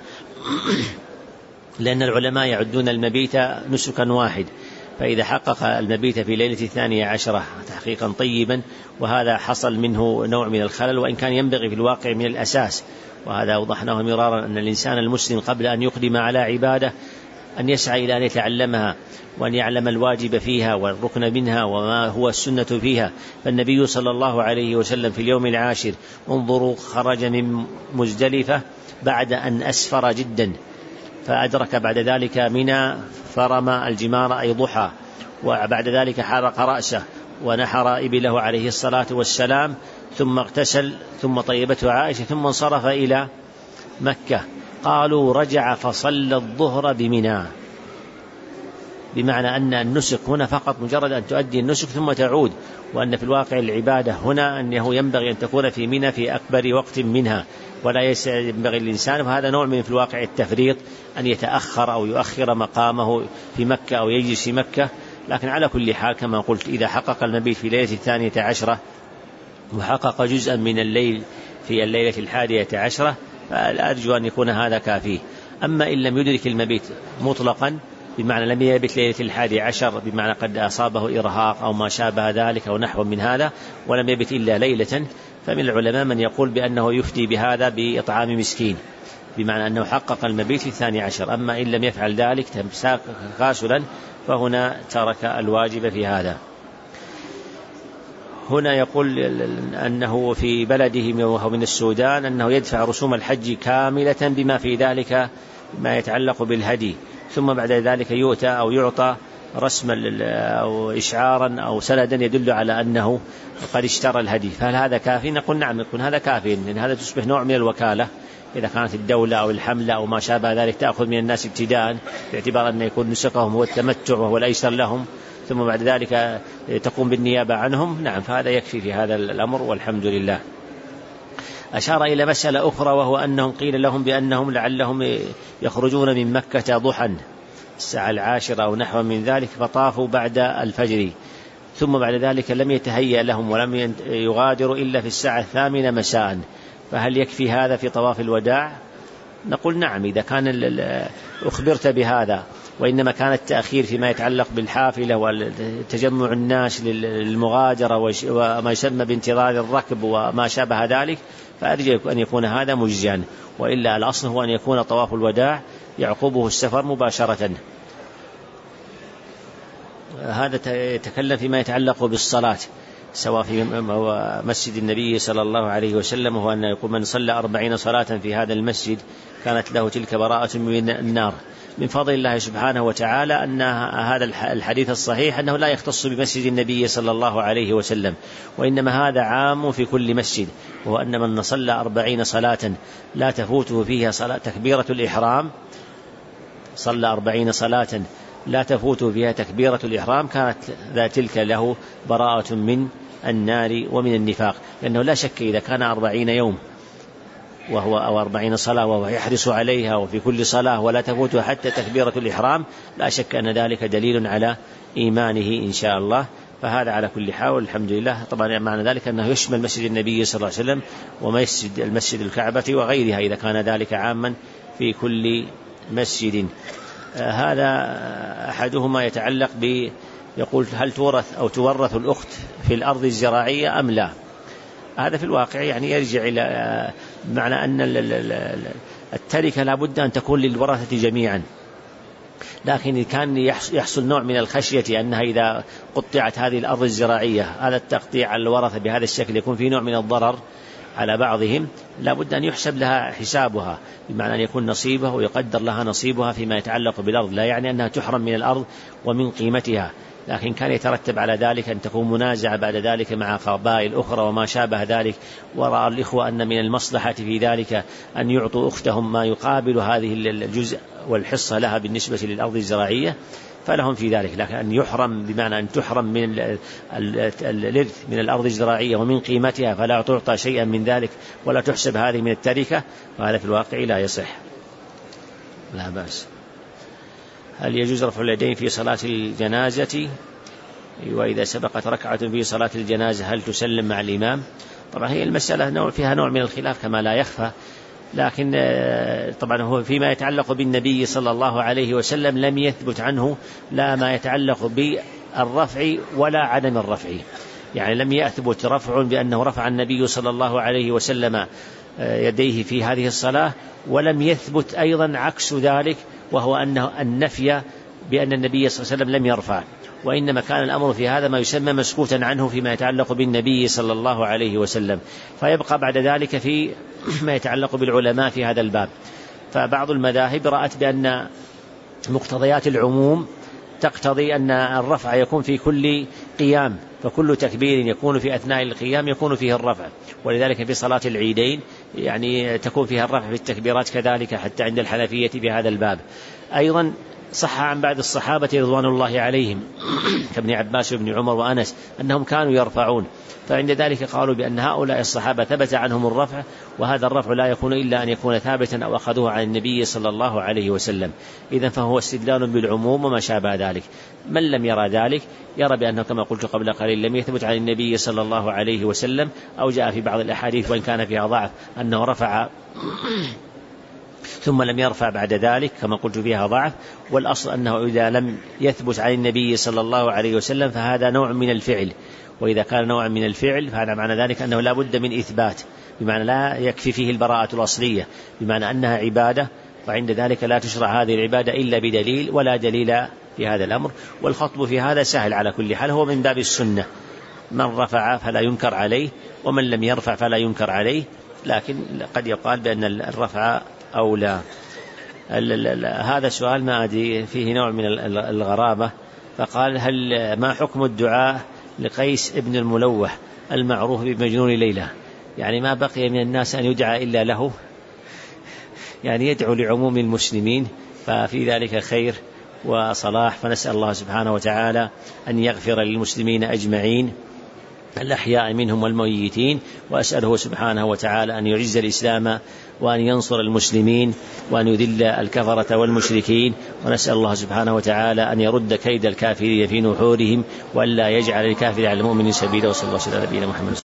لأن العلماء يعدون المبيت نسكا واحد، فإذا حقق المبيت في ليلة 12 تحقيقا طيبا، وهذا حصل منه نوع من الخلل، وإن كان ينبغي في الواقع من الأساس وهذا وضحناه مرارا أن الإنسان المسلم قبل أن يقدم على عبادة أن يسعى إلى أن يتعلمها وأن يعلم الواجب فيها والركن منها وما هو السنة فيها. فالنبي صلى الله عليه وسلم في اليوم العاشر انظروا خرج من مزدلفة بعد أن أسفر جدا، فأدرك بعد ذلك منى فرمى الجمار أي ضحى، وبعد ذلك حرق رأسه ونحر إبله عليه الصلاة والسلام، ثم اغتسل، ثم طيبته عائشة، ثم انصرف إلى مكة. قالوا رجع فصلى الظهر بمنى، بمعنى أن النسك هنا فقط مجرد أن تؤدي النسك ثم تعود، وأن في الواقع العبادة هنا أنه ينبغي أن تكون في منى في أكبر وقت منها، ولا ينبغي الإنسان، وهذا نوع من في الواقع التفريط أن يتأخر أو يؤخر مقامه في مكة أو يجلس في مكة. لكن على كل حال كما قلت إذا حقق المبيت في ليلة 12 وحقق جزءا من الليل في الليلة 11 فأرجو أن يكون هذا كافيه. أما إن لم يدرك المبيت مطلقا بمعنى لم يبت ليلة 11 بمعنى قد أصابه إرهاق أو ما شابه ذلك أو نحو من هذا ولم يبت إلا ليلة، فمن العلماء من يقول بأنه يفتي بهذا بإطعام مسكين بمعنى أنه حقق المبيت في 12. أما إن لم يفعل ذلك تكاسلا فهنا ترك الواجب في هذا. هنا يقول أنه في بلده وهو من السودان أنه يدفع رسوم الحج كاملة بما في ذلك ما يتعلق بالهدي، ثم بعد ذلك يؤتى أو يعطى رسم أو إشعارا أو سندا يدل على أنه قد اشترى الهدي، فهل هذا كافي؟ نقول نعم، يكون هذا كافي، لأن هذا تصبح نوع من الوكالة إذا كانت الدولة أو الحملة أو ما شابه ذلك تأخذ من الناس ابتداء باعتبار أن يكون نسكهم هو التمتع وهو الأيسر لهم، ثم بعد ذلك تقوم بالنيابة عنهم. نعم، فهذا يكفي في هذا الأمر والحمد لله. أشار إلى مسألة أخرى وهو أنهم قيل لهم بأنهم لعلهم يخرجون من مكة ضحى الساعة 10 أو نحو من ذلك، فطافوا بعد الفجر، ثم بعد ذلك لم يتهيأ لهم ولم يغادروا إلا في الساعة 8 مساء، فهل يكفي هذا في طواف الوداع؟ نقول نعم، إذا كان أخبرت بهذا وإنما كان التأخير فيما يتعلق بالحافلة وتجمع الناس للمغادرة وما يسمى بانتظار الركب وما شابه ذلك، فأرجو أن يكون هذا مجزيا، وإلا الأصل هو أن يكون طواف الوداع يعقبه السفر مباشرة. هذا يتكلم فيما يتعلق بالصلاة سواء في مسجد النبي صلى الله عليه وسلم، وهو أن يقول من صلى 40 صلاة في هذا المسجد كانت له تلك براءة من النار. من فضل الله سبحانه وتعالى أن هذا الحديث الصحيح أنه لا يختص بمسجد النبي صلى الله عليه وسلم، وإنما هذا عام في كل مسجد، وهو أن من صلى 40 صلاة لا تفوته فيها صلاة تكبيرة الإحرام، صلى 40 صلاة لا تفوته فيها تكبيرة الإحرام كانت تلك له براءة من النار ومن النفاق، لأنه لا شك إذا كان 40 يوم وهو أو 40 صلاة وهو يحرص عليها وفي كل صلاة ولا تفوته حتى تكبيرة الإحرام، لا شك أن ذلك دليل على إيمانه إن شاء الله. فهذا على كل حال والحمد لله. طبعا معنى ذلك أنه يشمل مسجد النبي صلى الله عليه وسلم ومسجد المسجد الكعبة وغيرها إذا كان ذلك عاما في كل مسجد. هذا أحدهما يتعلق يقول هل تورث أو تورث الأخت في الأرض الزراعية أم لا؟ هذا في الواقع يعني يرجع إلى معنى أن التركة لابد أن تكون للورثة جميعا، لكن كان يحصل نوع من الخشية أنها إذا قطعت هذه الأرض الزراعية هذا التقطيع على الورثة بهذا الشكل يكون في نوع من الضرر على بعضهم، لابد أن يحسب لها حسابها بمعنى أن يكون نصيبه ويقدر لها نصيبها فيما يتعلق بالأرض، لا يعني أنها تحرم من الأرض ومن قيمتها، لكن كان يترتب على ذلك أن تكون منازعة بعد ذلك مع قبائل أخرى وما شابه ذلك، ورأى الإخوة أن من المصلحة في ذلك أن يعطوا أختهم ما يقابل هذه الجزء والحصة لها بالنسبة للأرض الزراعية، فلهم في ذلك. لكن أن يحرم بمعنى أن تحرم من الإرث من الأرض الزراعية ومن قيمتها فلا تعطى شيئا من ذلك ولا تحسب هذه من التركة، وهذا في الواقع لا يصح. لا بأس. هل يجوز رفع اليدين في صلاة الجنازة؟ وإذا سبقت ركعة في صلاة الجنازة هل تسلم مع الإمام؟ طبعا هي المسألة فيها نوع من الخلاف كما لا يخفى، لكن طبعا هو فيما يتعلق بالنبي صلى الله عليه وسلم لم يثبت عنه لا ما يتعلق بالرفع ولا عدم الرفع، يعني لم يثبت رفع بأنه رفع النبي صلى الله عليه وسلم يديه في هذه الصلاة، ولم يثبت أيضا عكس ذلك، وهو أنه النفي بأن النبي صلى الله عليه وسلم لم يرفع، وإنما كان الأمر في هذا ما يسمى مسكوتا عنه فيما يتعلق بالنبي صلى الله عليه وسلم. فيبقى بعد ذلك في ما يتعلق بالعلماء في هذا الباب. فبعض المذاهب رأت بأن مقتضيات العموم تقتضي أن الرفع يكون في كل قيام، فكل تكبير يكون في أثناء القيام يكون فيه الرفع، ولذلك في صلاة العيدين يعني تكون فيها الرفع في التكبيرات كذلك حتى عند الحنفية في هذا الباب. أيضا صح عن بعض الصحابة رضوان الله عليهم كابن عباس وابن عمر وأنس أنهم كانوا يرفعون، فعند ذلك قالوا بأن هؤلاء الصحابة ثبت عنهم الرفع، وهذا الرفع لا يكون إلا أن يكون ثابتا أو أخذوه عن النبي صلى الله عليه وسلم. إذن فهو استدلال بالعموم وما شابه ذلك. من لم يرى ذلك يرى بأنه كما قلت قبل قليل لم يثبت عن النبي صلى الله عليه وسلم، أو جاء في بعض الأحاديث وإن كان فيها ضعف أنه رفع ثم لم يرفع بعد ذلك كما قلت فيها ضعف. والأصل أنه إذا لم يثبت عن النبي صلى الله عليه وسلم فهذا نوع من الفعل، وإذا كان نوع من الفعل فهذا معنى ذلك أنه لا بد من إثبات، بمعنى لا يكفي فيه البراءة الأصلية، بمعنى أنها عبادة، وعند ذلك لا تشرع هذه العبادة إلا بدليل، ولا دليل في هذا الأمر. والخطب في هذا سهل على كل حال، هو من باب السنة، من رفع فلا ينكر عليه، ومن لم يرفع فلا ينكر عليه، لكن قد يقال بأن الرفع أولى. هذا سؤال ما أدري فيه نوع من الغرابة، فقال ما حكم الدعاء لقيس ابن الملوح المعروف بمجنون ليلى؟ يعني ما بقي من الناس أن يدعى إلا له، يعني يدعو لعموم المسلمين، ففي ذلك خير وصلاح. فنسأل الله سبحانه وتعالى أن يغفر للمسلمين أجمعين الأحياء منهم والميتين، وأسأله سبحانه وتعالى أن يعز الإسلام وأن ينصر المسلمين وأن يذل الكفرة والمشركين، ونسأل الله سبحانه وتعالى أن يرد كيد الكافرين في نحورهم، وأن لا يجعل الكافر على المؤمن سبيلا. وصلى الله على نبينا محمد.